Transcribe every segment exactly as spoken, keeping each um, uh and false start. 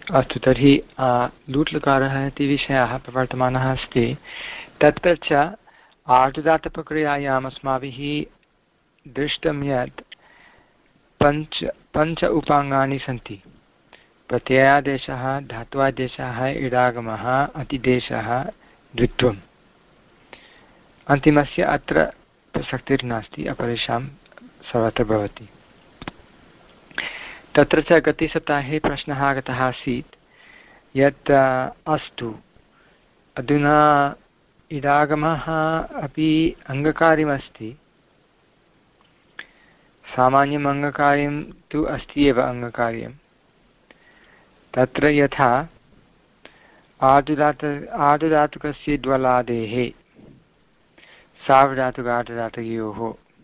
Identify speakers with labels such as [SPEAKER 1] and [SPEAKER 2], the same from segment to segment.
[SPEAKER 1] अस्तु, तर्हि लूट्लकारः इति विषयः प्रवर्तमानः अस्ति। तत्र च आर्धधातुकक्रियायाम् अस्माभिः दृष्टं यत् पञ्च पञ्च उपाङ्गानि सन्ति। प्रत्ययादेशः, धात्वादेशः, इडागमः, अतिदेशः, द्वित्वम्। अन्तिमस्य अत्र प्रसक्तिर्नास्ति, अपरेषां सर्वत्र भवति। तत्र च गतसप्ताहे प्रश्नः आगतः आसीत् यत् अस्तु, अधुना इडागमः अपि अङ्गकार्यमस्ति, सामान्यम् अङ्गकार्यं तु अस्ति एव अङ्गकार्यं। तत्र यथा आर्धधातु आर्धधातुकस्य द्वलादेः सार्वधातुकार्धधातुकयोः,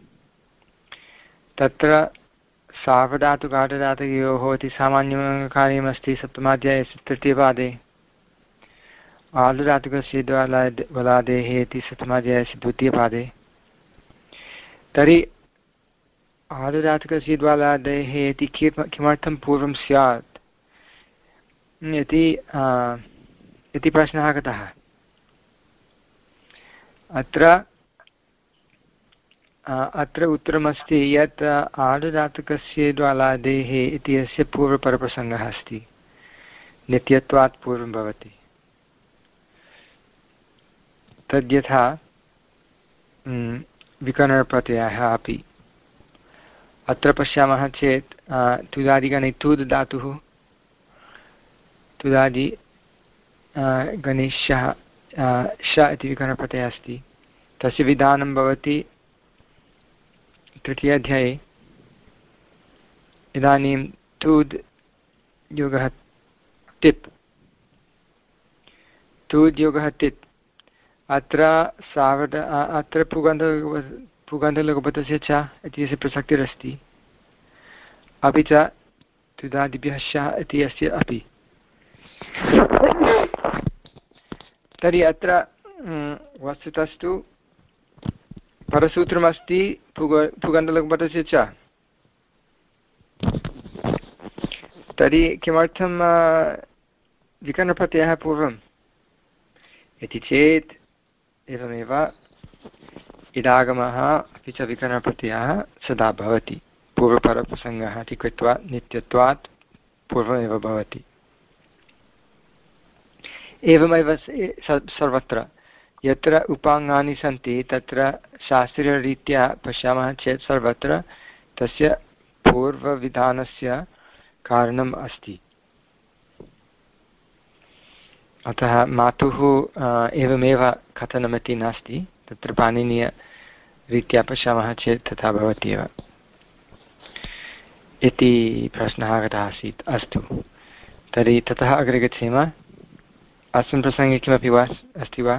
[SPEAKER 1] तत्र सार्वधातुकार्धधातुकयोः इति सामान्यम् अङ्गकार्यमस्ति सप्तमाध्यायस्य तृतीयपादे। आर्धधातुकस्य द्वलादेः इति सप्तमाध्यायस्य द्वितीयपादे। तर्हि आर्धधातुकस्य द्वलादेः इति किमर्थं पूर्वं स्यात् इति इति प्रश्नः आगतः। अत्र अत्र उत्तरमस्ति यत् आर्धधातुकस्य द्वलादेः इति अस्य पूर्वपरप्रसङ्गः अस्ति, नित्यत्वात् पूर्वं भवति। तद्यथा विकरणप्रत्ययः अपि। अत्र पश्यामः चेत् तुदादिगणे तुद् धातुः, तुदादि गणे शः श इति विकरणप्रत्ययः अस्ति। तस्य विधानं भवति तृतीयाध्याये। इदानीं तुद् योगः तिप्, तुद् योगः तिप्। अत्र सावध अत्र पुगन्ध पुगन्धलघुपथस्य च इत्यस्य प्रसक्तिरस्ति, अपि च तुदादिभ्यः शः इति अस्य अपि। तर्हि अत्र वस्तुतस्तु परसूत्रमस्ति पुग पुगन्धलघुपथस्य च। तर्हि किमर्थं विकरणप्रत्ययः पूर्वम् इति चेत् एवमेव इडागमः अपि च विकरणप्रत्ययः सदा भवति, पूर्वपरप्रसङ्गः इति कृत्वा नित्यत्वात् पूर्वमेव भवति। एवमेव सर्वत्र यत्र उपाङ्गानि सन्ति तत्र शास्त्रीयरीत्या पश्यामः चेत् सर्वत्र तस्य पूर्वविधानस्य कारणम् अस्ति। अतः मातुः एवमेव कथनमिति नास्ति, तत्र पाणिनीयरीत्या पश्यामः चेत् तथा भवति एव इति प्रश्नः आगतः आसीत्। अस्तु, तर्हि ततः अग्रे गच्छेम। अस्मिन् प्रसङ्गे किमपि वा अस्ति वा?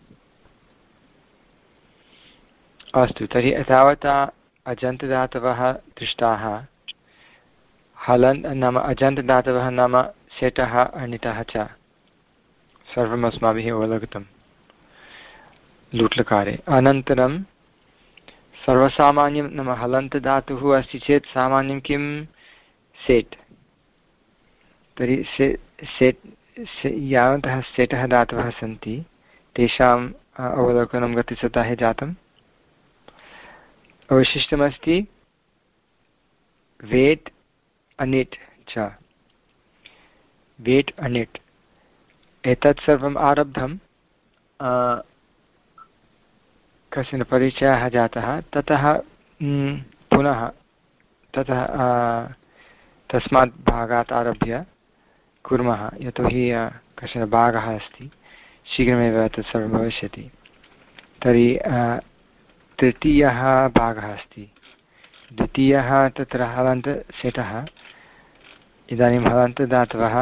[SPEAKER 1] अस्तु, तर्हि एतावता अजन्तदातवः दृष्टाः। हलन् नाम अजन्तदातवः नाम सेटः अणितः च सर्वम् अस्माभिः अवलोकितं लूट्लकारे। अनन्तरं सर्वसामान्यं नाम हलन्तदातुः अस्ति चेत् सामान्यं किं सेट्। तर्हि से सेट् यावन्तः सेटः धातवः सन्ति तेषाम् अवलोकनं गतसप्ताहे जातम्। अवशिष्टमस्ति वेट् अनिट् च। वेट् अनिट् एतत् सर्वम् आरब्धं कश्चन परिचयः जातः, ततः पुनः ततः तस्मात् भागात् आरभ्य कुर्मः, यतोहि कश्चन भागः अस्ति, शीघ्रमेव तत् सर्वं भविष्यति। तर्हि तृतीयः भागः अस्ति, द्वितीयः तत्र हलन्तसेटः। इदानीं हलन्तदातवः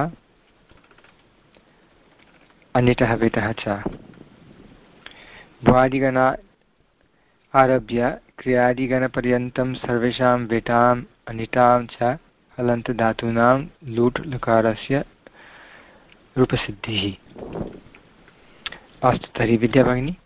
[SPEAKER 1] अनिटः वेटः च। भ्वादिगणा आरभ्य क्रियादिगणपर्यन्तं सर्वेषां वेटाम् अनिटां च हलन्तधातूनां लूट् लकारस्य रूपसिद्धिः। अस्तु, तर्हि विद्या भगिनी।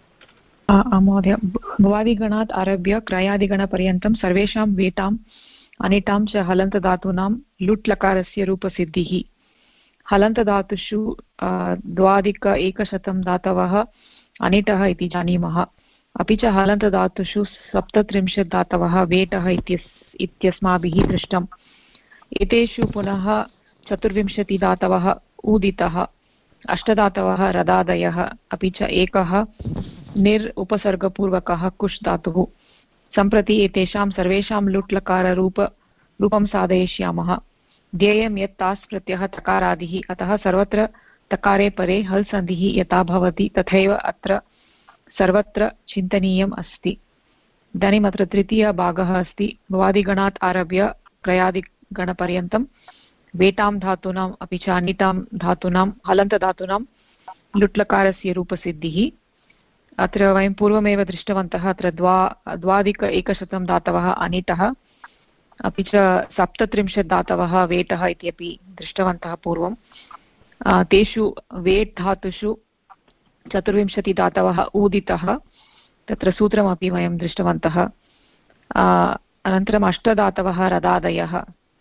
[SPEAKER 2] महोदय, भवादिगणात् आरभ्य क्रयादिगणपर्यन्तं सर्वेषां वेटाम् अनिटां च हलन्तधातूनां लुट्लकारस्य रूपसिद्धिः। हलन्तधातुषु द्वाधिक एकशतं धातवः अनिटः इति जानीमः। अपि च हलन्तधातुषु सप्तत्रिंशत् धातवः वेटः इत्यस्माभिः दृष्टम्। एतेषु पुनः चतुर्विंशतिधातवः ऊदितः, अष्टधातवः रदादयः, अपि च एकः निर् उपसर्गपूर्वकः कुश् धातुः। सम्प्रति एतेषां सर्वेषां लुट्लकाररूप रूपं साधयिष्यामः। ध्येयं यत् तास् प्रत्ययः तकारादिः, अतः सर्वत्र तकारे परे हल् सन्धिः यथा भवति तथैव अत्र सर्वत्र चिन्तनीयम् अस्ति। इदानीम् अत्र तृतीयः भागः अस्ति। भवादिगणात् आरभ्य क्रयादिगणपर्यन्तं वेटां धातूनाम् अपि च अनिटां धातूनां हलन्तधातूनां लुट्लकारस्य रूपसिद्धिः। अत्र वयं पूर्वमेव दृष्टवन्तः। अत्र द्वा द्वाधिक एकशतं धातवः अनिटः, अपि च सप्तत्रिंशत् धातवः वेटः इत्यपि दृष्टवन्तः पूर्वं। तेषु वेट् धातुषु चतुर्विंशतिधातवः ऊदितः, तत्र सूत्रमपि वयं दृष्टवन्तः। अनन्तरम् अष्टधातवः रदादयः,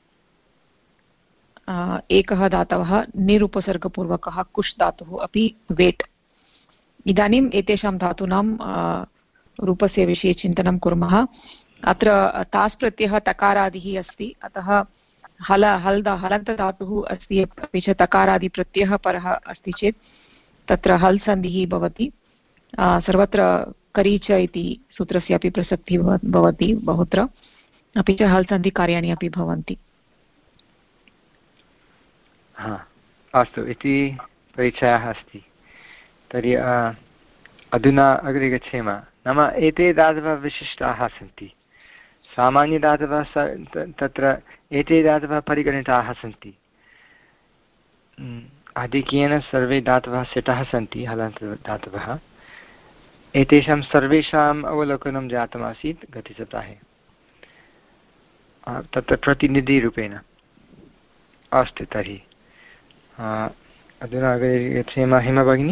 [SPEAKER 2] एकः धातवः निरुपसर्गपूर्वकः कुश् धातुः अपि वेट्। इदानीम् एतेषां धातूनां रूपस्य विषये चिन्तनं कुर्मः। अत्र तास् प्रत्ययः तकारादिः अस्ति, अतः हल हल् हलन्तधातुः अस्ति, अपि च तकारादिप्रत्ययः परः अस्ति चेत् तत्र हल् सन्धिः भवति। सर्वत्र करीच इति सूत्रस्य अपि प्रसक्तिः भवति बहुत्र, अपि च हल् सन्धिकार्याणि अपि भवन्ति।
[SPEAKER 1] हा, अस्तु इति परिचयः अस्ति। तर्हि अधुना अग्रे गच्छेम। नाम एते धातवः विशिष्टाः सन्ति। सामान्यधातवः तत्र एते धातवः परिगणिताः सन्ति। आधिक्येन सर्वे धातवः सिटः सन्ति, हलन्तधातवः। एतेषां सर्वेषाम् अवलोकनं जातमासीत् गतसप्ताहे तत्र प्रतिनिधिरूपेण। अस्तु, तर्हि अधुना अग्रे गच्छेम। हिमा भगिनी।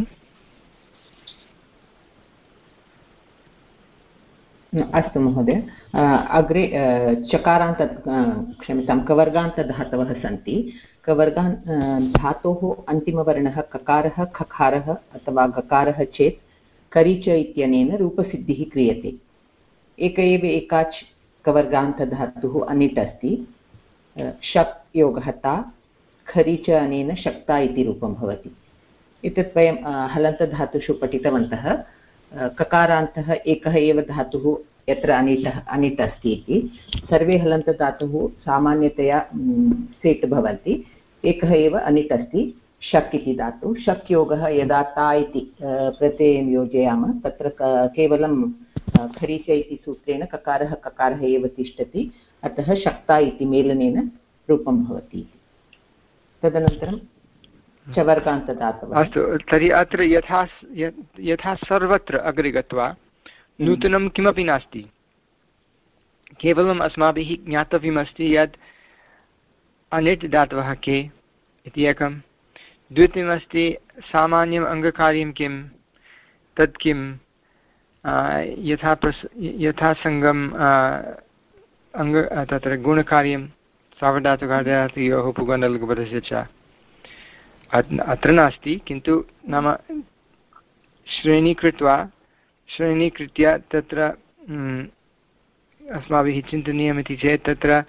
[SPEAKER 3] अस्तु महोदय, अग्रे चकारान्त क्षम्यतां कवर्गान्तधातवः सन्ति। कवर्गान् धातोः अन्तिमवर्णः ककारः, खकारः अथवा गकारः चेत् करिच इत्यनेन रूपसिद्धिः क्रियते। एक एव एकाच् कवर्गान्तधातुः अनिट् अस्ति। शक् योगः ता, खरिच अनेन शक्ता इति रूपं भवति। एतत् वयं हलन्तधातुषु पठितवन्तः। ककारान्तः एकः एव धातुः यत्र अनिटः अनिट् अस्ति इति। सर्वे हलन्तधातुः सामान्यतया सेट् भवन्ति। एकः एव अनिट् अस्ति, शक् इति धातुः। शक् योगः यदा ता इति प्रत्ययं योजयामः तत्र केवलं खरीच इति सूत्रेण ककारः ककारः एव तिष्ठति, अतः शक्ता इति मेलनेन रूपं भवति। तदनन्तरं चवर्गान्तदातवः।
[SPEAKER 1] अस्तु, तर्हि अत्र यथा यथा सर्वत्र अग्रे गत्वा नूतनं किमपि नास्ति। केवलम् अस्माभिः ज्ञातव्यमस्ति यत् अनिट् धातवः के इति एकं। द्वितीयमस्ति सामान्यम् अङ्गकार्यं किं, तत् किं, यथा प्रस् यथासङ्गम् अङ्ग तत्र गुणकार्यं सावधातुकार्यायोः पुगण्डलघुपदस्य च अत्र नास्ति, किन्तु नाम श्रेणी कृत्वा श्रेणीकृत्य तत्र अस्माभिः चिन्तनीयमिति चेत् तत्र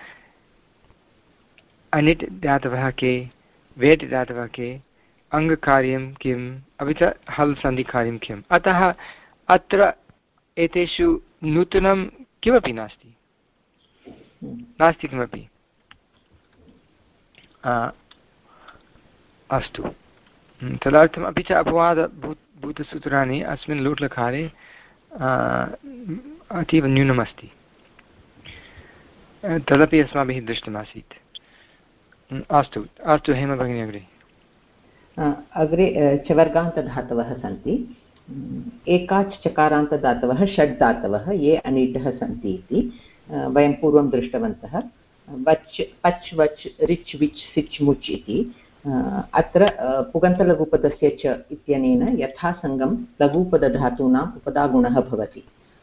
[SPEAKER 1] अनिट् धातवः के, वेट् धातवः के, अङ्गकार्यं किम्, अपि च हल् सन्धिकार्यं किम्। अतः अत्र एतेषु नूतनं किमपि नास्ति नास्ति किमपि। अस्तु, तदर्थम् अपि च अपवादभूत भूतसूत्राणि अस्मिन् लूट्लकारे अतीव न्यूनमस्ति। तदपि अस्माभिः दृष्टमासीत्। अस्तु अस्तु हेम भगिनी अग्रे।
[SPEAKER 3] अग्रे चवर्गान्तधातवः सन्ति। एकाच् चकारान्तदातवः षड् धातवः ये अनिटः सन्ति इति वयं पूर्वं दृष्टवन्तः। वच् पच् वच् रिच् विच् सिच् मुच् इति। अत्र पुगन्तलघुपदस्य च इत्यनेन यथासङ्गं लघुपदधातूनाम् उपधागुणः भवति।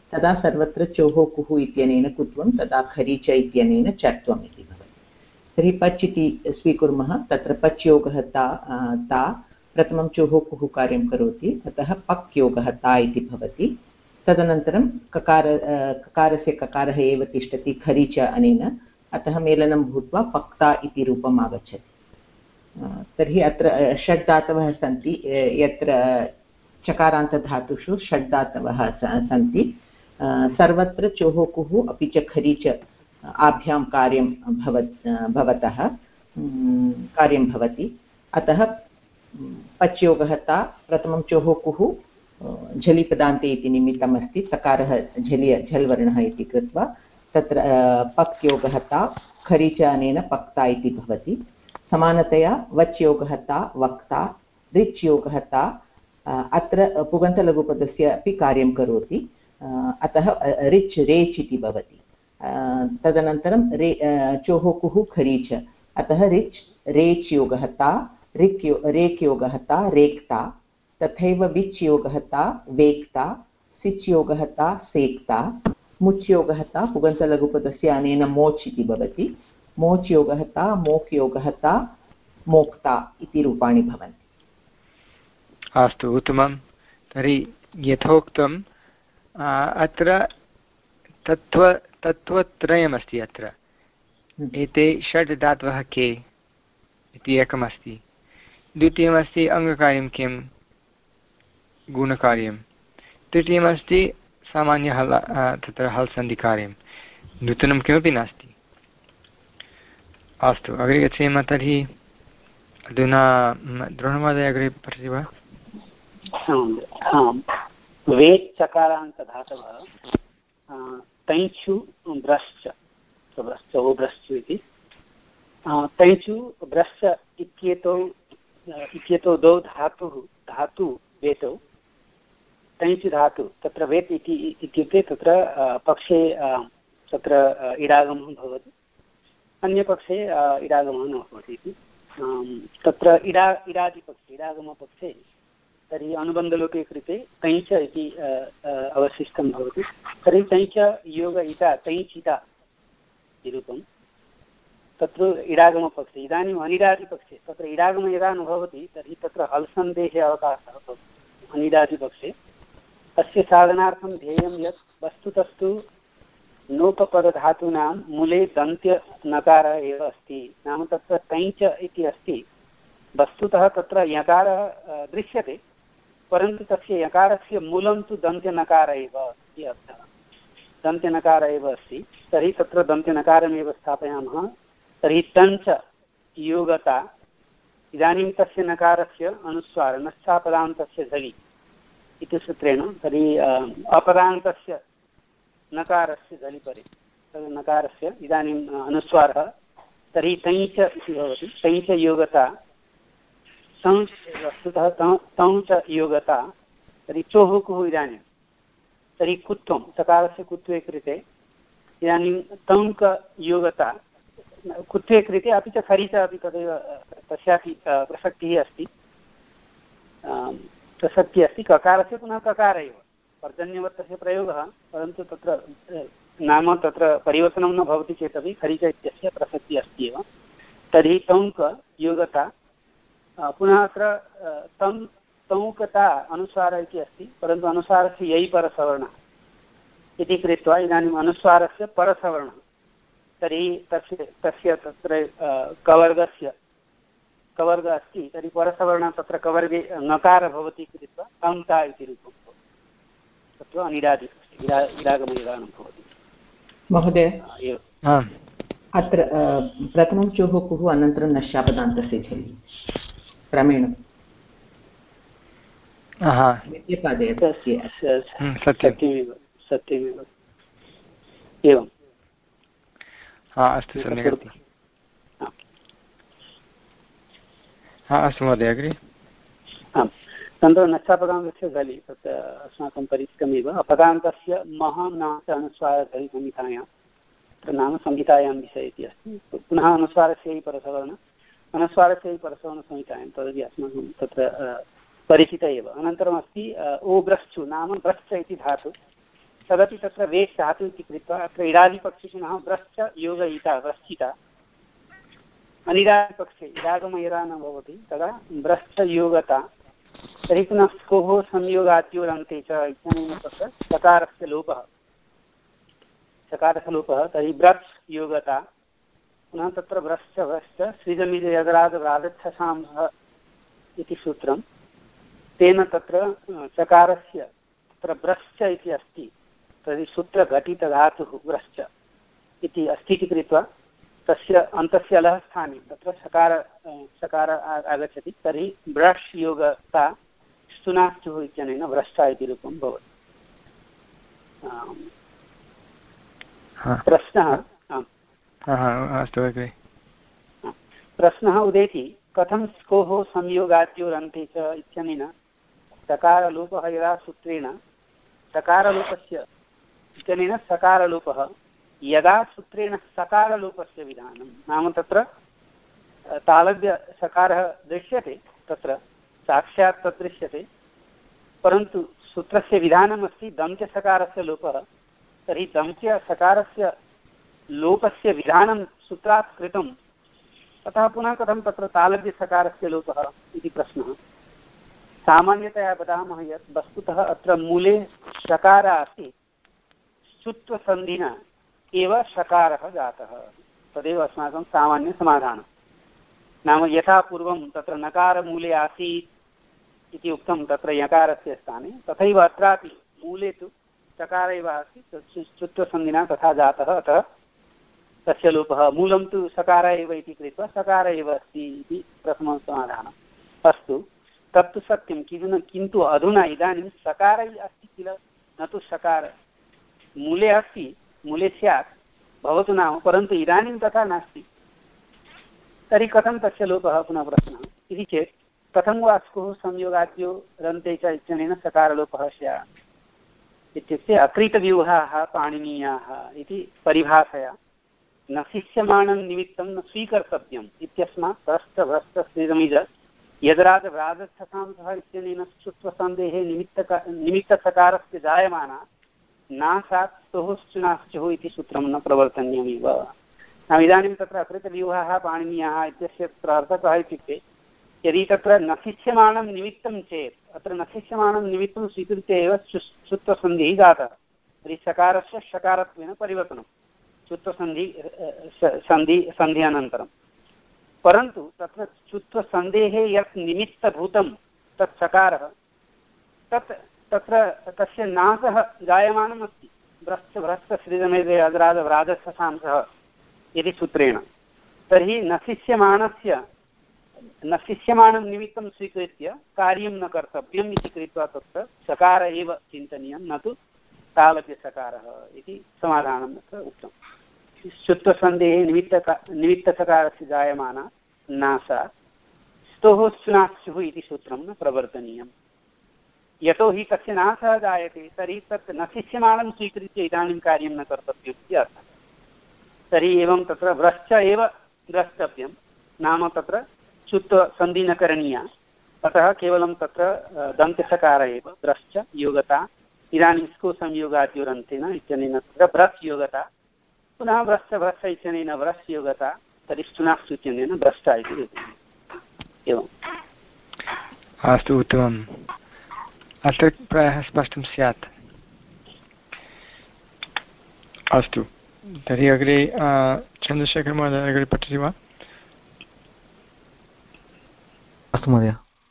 [SPEAKER 3] तदा सर्वत्र चोः कुः इत्यनेन कुत्वं तदा खरि च इत्यनेन चत्वम् इति भवति। तर्हि पच् इति स्वीकुर्मः, तत्र पच् योगः ता ता प्रथमं चोः कुः कार्यं करोति, अतः पक् योगः ता इति भवति। तदनन्तरं ककार ककारस्य ककारः एव तिष्ठति खरि च अनेन, अतः मेलनं भूत्वा पक्ता इति रूपम् आगच्छति। तर्हि अत्र षड् धातवः सन्ति, यत्र चकारान्तधातुषु षड् धातवः सन्ति। सर्वत्र चोः कुः अपि च खरि च आभ्यां कार्यं भवत् भवतः कार्यं भवति, अतः पच् योगः ता प्रथमं चोः कुः झलिपदान्ते इति निमित्तम् अस्ति, सकारः झलि झल् वर्णः इति कृत्वा तत्र पक् योगः ता खरि च अनेन पक्ता इति भवति। समानतया वच् योगः ता वक्ता, रिच् योगः ता अत्र पुगन्तलघुपदस्य अपि कार्यं करोति, अतः रिच् रेच् इति भवति। तदनन्तरं रे चोः कुः खरि च, अतः रिच् रेच् योगः ता, रिक् यो रेक् योगः ता रेक्ता, तथैव विच् योगः ता वेक्ता, सिच् योगः ता सेक्ता, मुच् योगः ता पुगन्तलघुपदस्य अनेन मोच् इति भवति। मोच् योगः ता मोक् योगः ता मोक्ता इति रूपाणि भवन्ति।
[SPEAKER 1] अस्तु, उत्तमं। तर्हि यथोक्तम् अत्र तत्त्व तत्त्वत्रयमस्ति। अत्र एते षड् धातवः के इति एकमस्ति, द्वितीयमस्ति अङ्गकार्यं किं गुणकार्यं, तृतीयमस्ति सामान्य हल तत्र हल् सन्धिकार्यं, नूतनं किमपि नास्ति। अस्तु, अग्रे गच्छेम। तर्हि अधुना द्रोणमहोदय अग्रे पठति वा?
[SPEAKER 4] वेट् चकारान्तधातवः तञ्चु ब्रश्च ब्रश्च ओ ब्रश्चु इति, तञ्चु ब्रश्च इत्येतौ इत्येतौ द्वौ धातुः धातु वेतौ तञ्चु धातु तत्र वेत् इति इत्युक्ते तत्र पक्षे तत्र इडागमः भवति, अन्यपक्षे इडागमः न भवति इति। तत्र इडा इडादिपक्षे इडागमपक्षे तर्हि अनुबन्धलोके कृते तञ्च इति अवशिष्टं भवति। तर्हि तञ्च योग इता तञ्चिता इति रूपं तत्र इडागमपक्षे। इदानीम् अनिडादिपक्षे तत्र इडागमः यदा न भवति तर्हि तत्र हल्सन्धेः अवकाशः भवति अनिडादिपक्षे। अस्य साधनार्थं ध्येयं यत् वस्तुतस्तु नोपपदधातूनां मूले दन्त्यनकारः एव अस्ति, नाम तत्र तञ्च इति अस्ति। वस्तुतः तत्र यकारः दृश्यते, परन्तु तस्य यकारस्य मूलं तु दन्त्यनकारः एव इति अर्थः। दन्त्यनकारः एव अस्ति, तर्हि तत्र दन्त्यनकारमेव स्थापयामः। तर्हि तञ्च योगता, इदानीं तस्य नकारस्य अनुस्वार नश्चापदान्तस्य झलि इति सूत्रेण, तर्हि अपदान्तस्य नकारस्य झलिपरे तद् नकारस्य इदानीम् अनुस्वारः, तर्हि तञ्च इति भवति। तञ्च योगता तञ्च वस्तुतः तञ्च योगता, तर्हि चोः कुः इदानीं तर्हि कुत्वं सकारस्य कुत्वे कृते इदानीं तङ्क योगता कुत्वे कृते अपि च खरि च अपि तदेव तस्यापि प्रसक्तिः अस्ति प्रसक्तिः अस्ति ककारस्य पुनः ककार एव पर्जन्यवत्तस्य प्रयोगः, परन्तु तत्र नाम तत्र परिवर्तनं न भवति चेदपि खरि च इत्यस्य प्रसक्तिः अस्ति एव। तर्हि तङ्क योगता, पुनः अत्र तं तौकता अनुस्वारः इति अस्ति, परन्तु अनुस्वारस्य यै परसवर्णः इति कृत्वा इदानीम् अनुस्वारस्य परसवर्णः, तर्हि तस्य तस्य तत्र कवर्गस्य कवर्गः अस्ति, तर्हि परसवर्णः तत्र कवर्गे नकारः भवति कृत्वा तङ्का इति रूपं भवति। तत्र अनिडादि इडा इडागमनिदानं भवति।
[SPEAKER 3] महोदय अत्र प्रथमं चोः कुः अनन्तरं नश्यापदान्तस्य झलि क्रमेण
[SPEAKER 4] सत्यमेव सत्यमेव एवं।
[SPEAKER 1] अस्तु, सम्यक् अस्ति। अस्तु महोदय, अग्रे।
[SPEAKER 4] आम्, तत्र नश्चापदान्तस्य झलि तत् अस्माकं परिचितमेव। अपदान्तस्य मह नाम अनुस्वारधरि संहितायां तत्र नाम संहितायां विषये इति अस्ति। पुनः अनुस्वारस्य परसवर्ण अनुस्वारस्य परसवर्णसंहितायां तदपि अस्माकं तत्र परिचित एव। अनन्तरमस्ति ओ ब्रश्चु नाम ब्रश्च इति धातु तदपि तत्र वेश् धातु इति कृत्वा अत्र इडादिपक्षेषु नाम व्रश्च योगयिता व्रश्चिता, अनिडादिपक्षे इडागमयरा न भवति तदा व्रश्च योगता, तर्हि पुनः स्कोः संयोगाद्योरन्ते च इत्यनेन तत्र चकारस्य लोपः चकारस्य लोपः तर्हि व्रच् योगता, पुनः तत्र व्रश्च व्रश्च सृजमिजयदरादव्रादच्छसांसः इति सूत्रं, तेन तत्र चकारस्य तत्र व्रश्च इति अस्ति, तर्हि सूत्रघटितधातुः व्रश्च इति अस्ति इति कृत्वा तस्य अन्तस्य लः स्थाने तत्र सकार सकार आगच्छति, तर्हि ब्रश् योगता स्तुनाश्चुः इत्यनेन व्रष्टा इति रूपं भवति। प्रश्नः
[SPEAKER 1] अस्तु अग्रे
[SPEAKER 4] प्रश्नः उदेति कथं स्कोः संयोगाद्योरन्ते च इत्यनेन सकारलोपः यदा सूत्रेण सकारलोपस्य इत्यनेन सकारलोपः यदा सूत्रेण सकारलोपस्य विधानं, नाम तत्र तालव्यसकारः दृश्यते, तत्र साक्षात् तत् दृश्यते, परन्तु सूत्रस्य विधानमस्ति दन्त्यसकारस्य लोपः, तर्हि दन्त्यसकारस्य लोपस्य विधानं सूत्रात् कृतं, अतः पुनः कथं तत्र तालव्यसकारस्य लोपः इति प्रश्नः। सामान्यतया वदामः यत् वस्तुतः अत्र मूले शकारः अस्ति, च्युत्वसन्धिना एव शकारः जातः, तदेव अस्माकं सामान्यसमाधानं। नाम यथा पूर्वं तत्र नकारमूले आसीत् इति उक्तं तत्र यकारस्य स्थाने, तथैव अत्रापि मूले तु चकार एव आसीत्, च्युत्वसन्धिना तथा जातः, अतः तस्य लोपः। मूलं तु सकार एव इति कृत्वा सकार एव अस्ति इति प्रथमं समाधानम्। अस्तु, तत्तु सत्यं, किन्तु अधुना इदानीं सकार अस्ति किल, न तु सकार। मूले अस्ति, मूले स्यात् भवतु नाम, परन्तु इदानीं तथा नास्ति, तर्हि कथं तस्य लोपः पुनः प्रश्नः इति चेत् कथं वा स्कुः संयोगाद्यो रन्ते च इत्यनेन सकारलोपः स्यात् इत्युक्ते अकृतव्यूहाः पाणिनीयाः इति परिभाषया न शिष्यमाणं निमित्तं न स्वीकर्तव्यम् इत्यस्मात् भ्रष्ट भ्रष्ट स्त्रीरमिज यद्राजभ्राजच्छसांसः इत्यनेन स्तुत्वसन्धेः निमित्तक निमित्तसकारस्य जायमाना नासात् स्तुश्चुनाश्चुः इति सूत्रं न प्रवर्तनीयमेव। नाम इदानीं तत्र अकृतव्यूहाः पाणिनीयाः इत्यस्य तत्र अर्थः कः इत्युक्ते, यदि तत्र न शिष्यमाणं निमित्तं चेत् अत्र न शिष्यमाणं निमित्तं स्वीकृत्य एव च्युत्वसन्धिः जातः, तर्हि सकारस्य शकारत्वेन परिवर्तनं च्युत्वसन्धि सन्धि सन्धि अनन्तरं, परन्तु तत्र च्युत्वसन्धेः यत् निमित्तभूतं तत् सकारः तत् तत्र तस्य नासः जायमानम् अस्ति, भ्रश्च भ्रश्च सृजमेदे अद्रादव्राजच्छसांसः इति सूत्रेण, तर्हि न शिष्यमाणस्य न शिष्यमाणं निमित्तं स्वीकृत्य कार्यं न कर्तव्यम् इति कृत्वा तत्र सकार एव चिन्तनीयं, न तु तालव्यसकारः इति समाधानं तत्र उक्तं। च्युत्वसन्धेः निमित्तक निमित्तसकारस्य जायमाना नासा स्तोः स्चुनाश्चुः इति सूत्रं न प्रवर्तनीयम्। यतो हि तस्य नाशः जायते, तर्हि तत् न शिष्यमाणं स्वीकृत्य इदानीं कार्यं न कर्तव्यम् इति अर्थः। तर्हि एवं तत्र व्रश्च एव द्रष्टव्यं, नाम तत्र च्युत्वसन्धि न करणीया, अतः केवलं तत्र दन्तसकार एव व्रश्च योगता, इदानीं स्को संयोगाद्योरन्तेन इत्यनेन तत्र व्रस् योगता, पुनः व्रश्च व्रश्च इत्यनेन व्रस् योगता, तर्हि स्तुनाश्चु इत्यनेन व्रष्टा इति एवम्।
[SPEAKER 1] अस्तु, उत्तमम्। अत्र प्रायः स्पष्टं स्यात्। अस्तु, तर्हि अग्रे चन्द्रशेखरमहोदय अग्रे पठति वा?
[SPEAKER 5] अस्तु महोदय।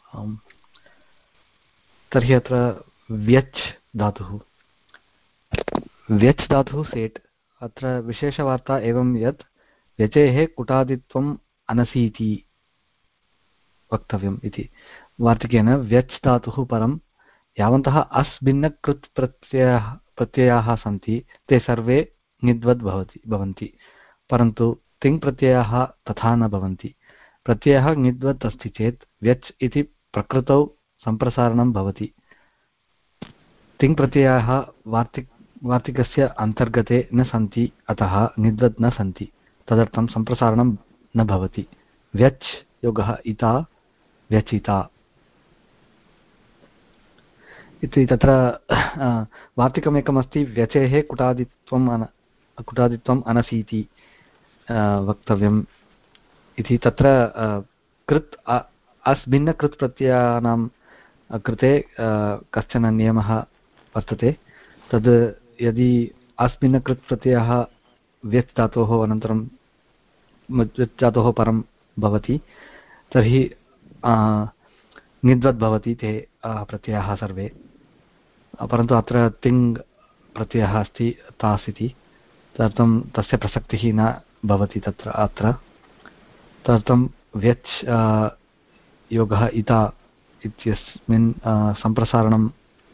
[SPEAKER 5] तर्हि अत्र व्यच् धातुः व्यच् धातुः सेट्, अत्र विशेषवार्ता एवं यत् व्यचेः कुटादित्वम् अनसीति वक्तव्यम् इति वार्तिकेन व्यच् धातुः परं यावन्तः अस् भिन्नकृत् प्रत्ययः प्रत्ययाः सन्ति ते सर्वे ङिद्वद् भवति भवन्ति, परन्तु तिङ् प्रत्ययाः तथा न भवन्ति। प्रत्ययः ङिद्वत् अस्ति चेत् व्यच् इति प्रकृतौ सम्प्रसारणं भवति। तिङ् प्रत्ययाः वार्तिक वार्तिकस्य अन्तर्गते न सन्ति, अतः ङिद्वत् न सन्ति, तदर्थं सम्प्रसारणं न भवति। व्यच् योगः इता व्यचिता। इति तत्र वार्तिकमेकमस्ति व्यचेः कुटादित्वम् अन कुटादित्वम् अनसीति वक्तव्यम् इति तत्र कृत् अस् भिन्नकृत् प्रत्ययानां कृते कश्चन नियमः वर्तते तद् यदि अस् भिन्नकृत् प्रत्ययः व्यच् धातोः अनन्तरं व्यच् धातोः परं भवति तर्हि निद्वद् भवति ते प्रत्ययाः सर्वे परन्तु अत्र तिङ् प्रत्ययः अस्ति तास् इति तदर्थं तस्य प्रसक्तिः न भवति तत्र अत्र तदर्थं व्यच् योगः इता इत्यस्मिन् सम्प्रसारणं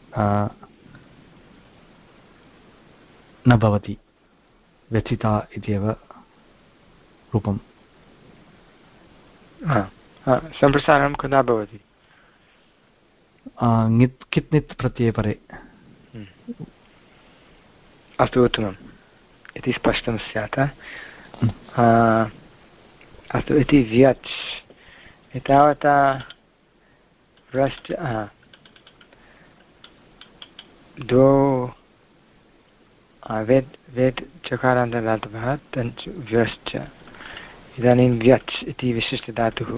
[SPEAKER 5] न भवति व्यथिता इत्येव रूपम्
[SPEAKER 1] सम्प्रसारणं कदा भवति
[SPEAKER 5] ङित् कित् नित् प्रत्यये परे
[SPEAKER 1] अस्तु उत्तमम् इति स्पष्टं स्यात् अस्तु इति व्यच् एतावता व्रश्च द्वौ वेट् वेट् चकारान्तदातवः तञ्च व्यश्च इदानीं व्यच् इति विशिष्टधातुः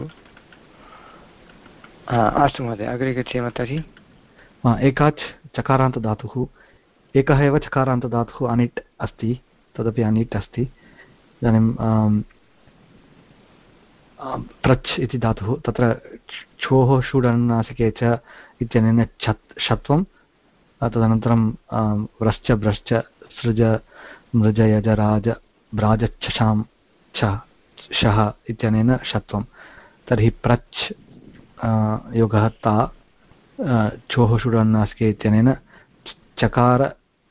[SPEAKER 1] अस्तु महोदय अग्रे गच्छेम तर्हि
[SPEAKER 5] एकाच् चकारान्तधातुः एकः एव चकारान्तधातुः अनिट् अस्ति तदपि अनिट् अस्ति इदानीं प्रच् इति धातुः तत्र क्षोः षूडनुनासिके च इत्यनेन छत् षत्वं तदनन्तरं व्रश्च भ्रश्च सृज मृज यज राज भ्राजच्छशां छ शः इत्यनेन षत्वं तर्हि प्रच् योगः ता क्षोः षूडनुनासिके इत्यनेन चकार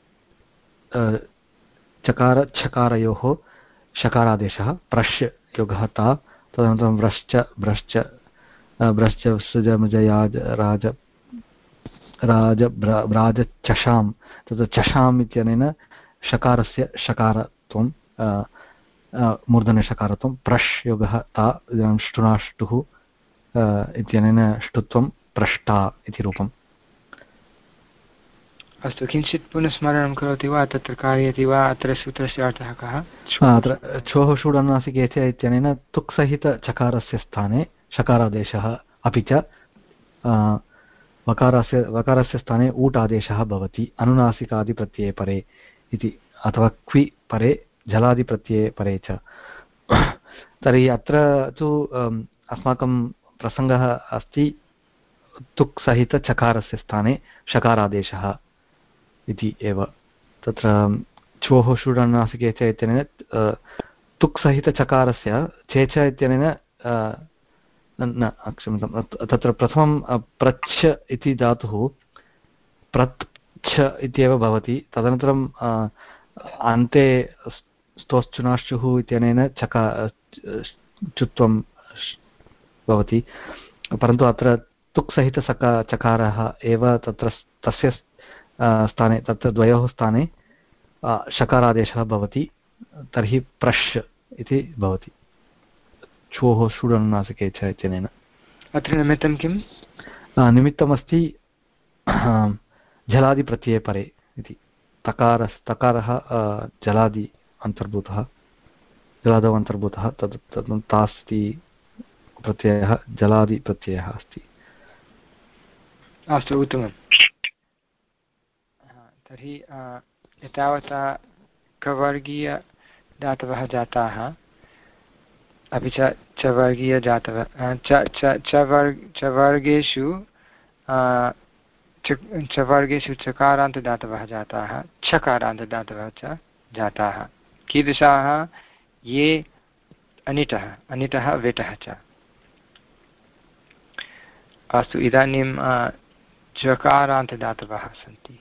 [SPEAKER 5] चकार छकारयोः शकारादेशः प्रश् योगः ता तदनन्तरं व्रश्च भ्रश्च भ्रश्च सृज मृज याज राज राज भ्राजच्छशां तत्र चशाम् इत्यनेन शकारस्य शकारत्वं मूर्धन्यशकारत्वं प्रश् योगः ता ष्टुनाष्टुः इत्यनेन ष्टुत्वं प्रष्टा इति रूपम्
[SPEAKER 1] अस्तु किञ्चित् पुनः स्मरणं करोति वा तत्र कारयति वा अत्र सूत्रस्य अर्थः कः
[SPEAKER 5] अत्र क्षोः षूडनुनासिके च इत्यनेन तुक्सहितचकारस्य स्थाने शकारादेशः अपि च वकारस्य वकारस्य स्थाने ऊट् आदेशः भवति अनुनासिकादिप्रत्यये परे इति अथवा क्वि परे जलादिप्रत्यये परे च तर्हि अत्र तु अस्माकं प्रसङ्गः अस्ति तुक्सहितचकारस्य स्थाने शकारादेशः इति एव तत्र क्षोः षूडनुनासिके च इत्यनेन तुक्सहितचकारस्य चेच इत्यनेन न क्षम्यतां तत्र प्रथमं प्रच्छ इति धातुः प्रच्छ इत्येव भवति तदनन्तरं अन्ते स्तोश्चुनाश्चुः इत्यनेन चका चुत्वं भवति परन्तु अत्र तुक्सहितसका चकारः एव तत्र तस्य स्थाने तत्र द्वयोः स्थाने शकारादेशः भवति तर्हि प्रश् इति भवति क्षोः षूडनुनासिके च इत्यनेन
[SPEAKER 1] अत्र निमित्तं किं
[SPEAKER 5] निमित्तमस्ति जलादिप्रत्यये परे इति तकार तकारः जलादि अन्तर्भूतः जलादौ अन्तर्भूतः तद् तद् तास्ति प्रत्ययः जलादिप्रत्ययः अस्ति
[SPEAKER 1] अस्तु उत्तमं तर्हि एतावता कवर्गीयधातवः जाताः अपि च चवर्गीयजातवः च च चवर्ग चवर्गेषु चवर्गेषु चकारान्तदातवः जाताः छकारान्तदातवः च जाताः कीदृशाः ये अनिटः अनिटः वेटः च अस्तु इदानीं चकारान्तदातवः सन्ति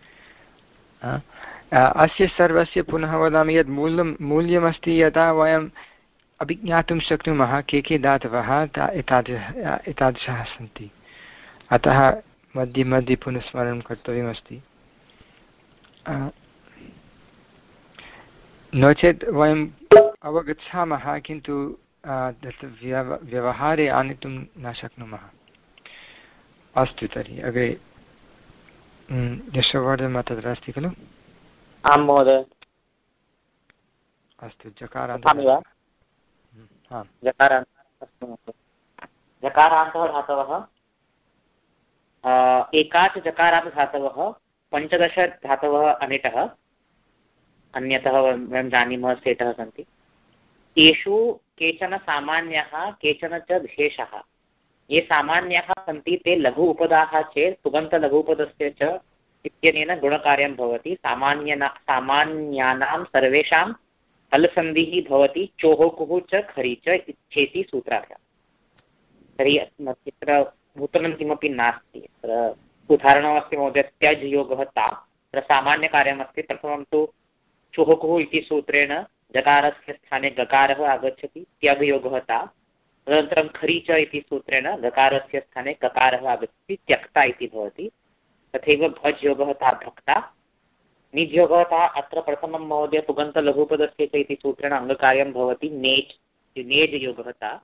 [SPEAKER 1] अस्य सर्वस्य पुनः वदामि यत् मूल्यं मूल्यमस्ति यदा वयम् अभिज्ञातुं शक्नुमः के के धातवः एतादृश एतादृशाः सन्ति अतः मध्ये मध्ये पुनः स्मरणं कर्तव्यमस्ति नो चेत् वयम् अवगच्छामः किन्तु तत् व्यव व्यवहारे आनेतुं न शक्नुमः अस्तु तर्हि अग्रे यशोवर्धन तत्र अस्ति खलु?
[SPEAKER 6] आं महोदय।
[SPEAKER 1] अस्तु जकारान्त
[SPEAKER 6] जकारान्तः धातवः एकाच जकारान्तधातवः पञ्चदश धातवः अनिटः अन्यतः वयं जानीमः सेटः सन्ति। तेषु केचन सामान्याः केचन च विशेषाः। ये सामान्याः सन्ति ते लघु उपदाः चेत् सुबन्तलघु उपदस्य च इत्यनेन गुणकार्यं भवति। सामान्यना सामान्यानां सर्वेषां हलसन्धिः भवति चोः कुः च खरि च इच्छेति सूत्राभ्याम्। तर्हि तत्र नूतनं किमपि नास्ति। तत्र उदाहरणमस्ति महोदय त्यज् योगः ता। तत्र सामान्यकार्यमस्ति। प्रथमं तु चोः कुः इति सूत्रेण जकारस्य स्थाने गकारः आगच्छति त्यग् योगः ता। तदनन्तरं खरि च इति सूत्रेण गकारस्य स्थाने ककारः आगच्छति त्यक्ता इति भवति। तथैव भज् योगः ता भक्ता। निज् योगः ता अत्र प्रथमं महोदय पुगन्तलघुपदस्य च इति सूत्रेण अङ्गकार्यं भवति नेज् नेज् योगः ता।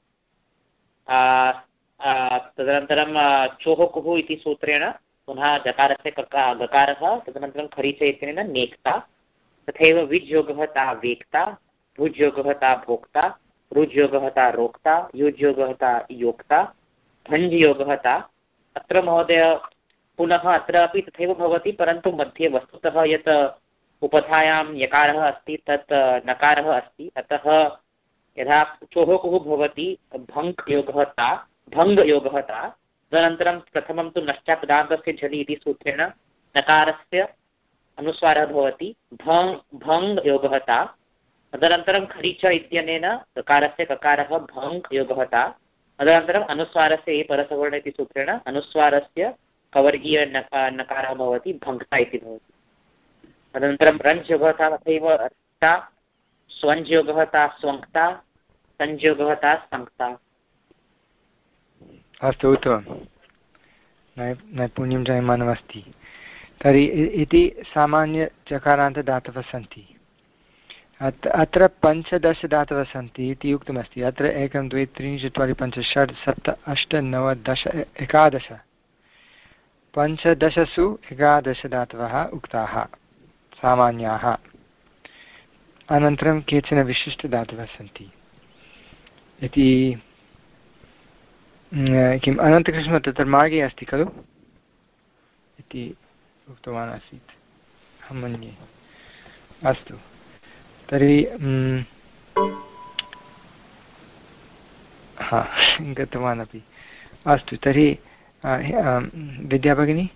[SPEAKER 6] तदनन्तरं चोः कुः इति सूत्रेण पुनः जकारस्य कका गकारः तदनन्तरं खरि च इत्यनेन नेक्ता। तथैव विज् योगः ता वेक्ता। भुज् योगः ता भोक्ता। रुज् योगः ता रोक्ता। युज् योगः ता योक्ता। भञ्ज् योगः ता। अत्र महोदय पुनः अत्रापि तथैव भवति परन्तु मध्ये वस्तुतः यत् उपधायां यकारः अस्ति तत् नकारः अस्ति। अतः यदा चोः कुः भवति भङ्क् योगः ता भङ्ग योगः ता। तदनन्तरं प्रथमं तु नश्चापदान्तस्य झलि इति सूत्रेण नकारस्य अनुस्वारः भवति भङ् भङ् योगः ता। तदनन्तरं खरि च इत्यनेन ककारस्य ककारः भङ्क् योगः ता। तदनन्तरम् अनुस्वारस्य ये परसवर्ण इति सूत्रेण अनुस्वारस्य कवर्गीय नकारः भवति भङ्क्ता इति भवति। तदनन्तरं रञ्ज् योगः ता तथैव ता। स्वञ्ज् योगः ता स्वङ्क्ता। सञ्ज् योगः ता सङ्क्ता।
[SPEAKER 1] अस्तु उत्तमं नैपुण्यं जायमानमस्ति। तर्हि इति सामान्यचकारान्तदातवः सन्ति। अत्र अत्र पञ्चदशदातवः सन्ति इति उक्तमस्ति। अत्र एकं द्वे त्रीणि चत्वारि पञ्च षट् सप्त अष्ट नव दश एकादश पञ्चदशसु एकादशदातवः उक्ताः सामान्याः। अनन्तरं केचन विशिष्टदातवः सन्ति इति किम् अनन्तकृष्ण तत्र मार्गे अस्ति खलु इति उक्तवान् आसीत् अहं मन्ये। अस्तु तर्हि हा गतवान् अपि। अस्तु तर्हि विद्या भगिनी।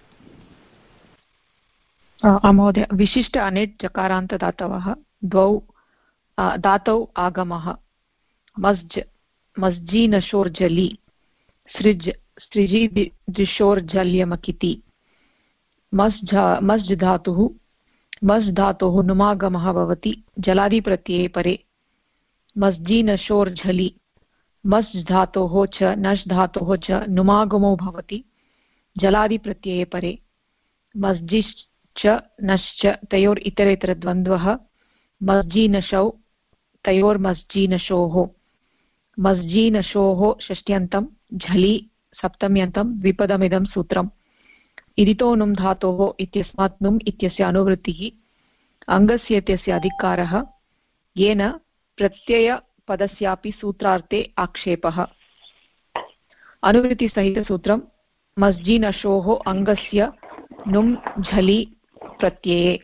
[SPEAKER 2] महोदय विशिष्ट अनिट् चकारान्तदातवः द्वौ धातौ आगमः मस्ज् मस्जीनशोर्जलि सृज् सृजि दिशोर्जल्यमकिति। मस्झ मस्ज् धातुः मस् धातोः नुमागमः भवति जलादिप्रत्यये परे। मस्जीनशोर्झलि मस् धातोः च नश् धातोः च नुमागमो भवति जलादिप्रत्यये परे। मस्जिश्च नश्च तयोर् इतरेतरद्वन्द्वः मस्जीनशौ तयोर्मस्जीनशोः। मस्जीनशोः षष्ट्यन्तं झलि सप्तम्यन्तं द्विपदमिदं सूत्रम्। इदितो नुम् धातोः इत्यस्मात् नुम् इत्यस्य अनुवृत्तिः अङ्गस्य इत्यस्य अधिकारः येन प्रत्ययपदस्यापि सूत्रार्थे आक्षेपः। अनुवृत्तिसहितसूत्रं मस्जीनशोः अङ्गस्य नुम् झलि प्रत्यये।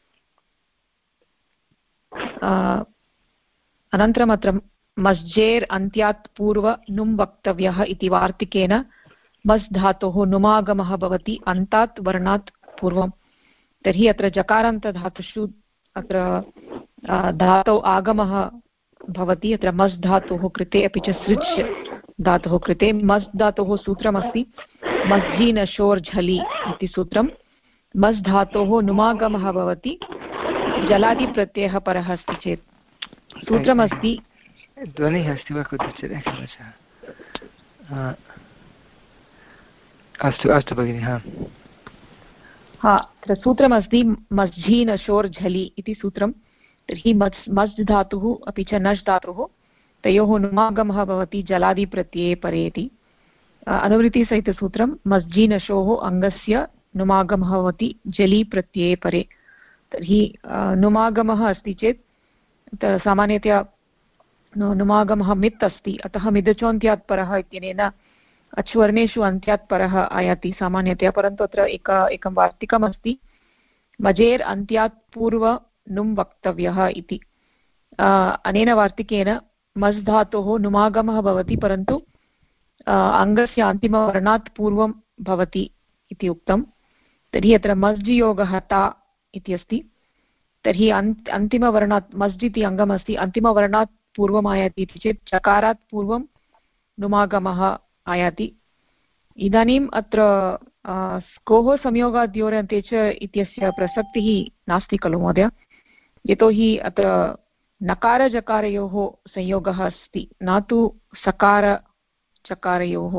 [SPEAKER 2] अनन्तरम् अत्र मस्जेर् अन्त्यात् पूर्व नुम् वक्तव्यः इति वार्तिकेन मस् धातोः नुमागमः भवति अन्तात् वर्णात् पूर्वं। तर्हि अत्र जकारान्तधातुषु अत्र धातौ आगमः भवति। अत्र मस् धातोः कृते अपि च सृज् धातोः कृते मस् धातोः सूत्रमस्ति मस्जीनशोर्झलि इति सूत्रं। मस् धातोः नुमागमः भवति जलादिप्रत्ययः परः अस्ति चेत् सूत्रमस्ति।
[SPEAKER 1] ध्वनिः अस्ति वा कुत्रचित् एकनिमेषः। अस्तु अस्तु भगिनि। हा
[SPEAKER 2] हा अत्र सूत्रमस्ति मस्झीनशोर्झलि इति सूत्रं। तर्हि मस् मस् धातुः अपि च नश् धातुः तयोः नुमागमः भवति जलादिप्रत्यये परे इति। अनुवृत्तिसहितसूत्रं मस्जीनशोः अङ्गस्य नुमागमः भवति जलि प्रत्यये परे। तर्हि नुमागमः अस्ति चेत् सामान्यतया नुमागमः मित् अस्ति, अतः मिदचोन्त्यात् परः इत्यनेन अच्वर्णेषु अन्त्यात् परः आयाति सामान्यतया, परन्तु अत्र एक एकं वार्तिकम् अस्ति, मजेर् अन्त्यात् पूर्व नुम् वक्तव्यः इति। अनेन वार्तिकेन मस् धातोः नुमागमः भवति, परन्तु अङ्गस्य अन्तिमवर्णात् पूर्वं भवति इति उक्तं। तर्हि अत्र मस्जि योगः ता इति अस्ति। तर्हि अन्त् अन्तिमवर्णात् मस्ज् इति अङ्गमस्ति, अन्तिमवर्णात् पूर्वम् आयाति इति चेत् चकारात् पूर्वं नुमागमः आयाति। इदानीम् अत्र स्कोः संयोगाद्योरन्ते च इत्यस्य प्रसक्तिः नास्ति खलु महोदय, यतोहि अत्र नकारजकारयोः संयोगः अस्ति, न तु सकारचकारयोः।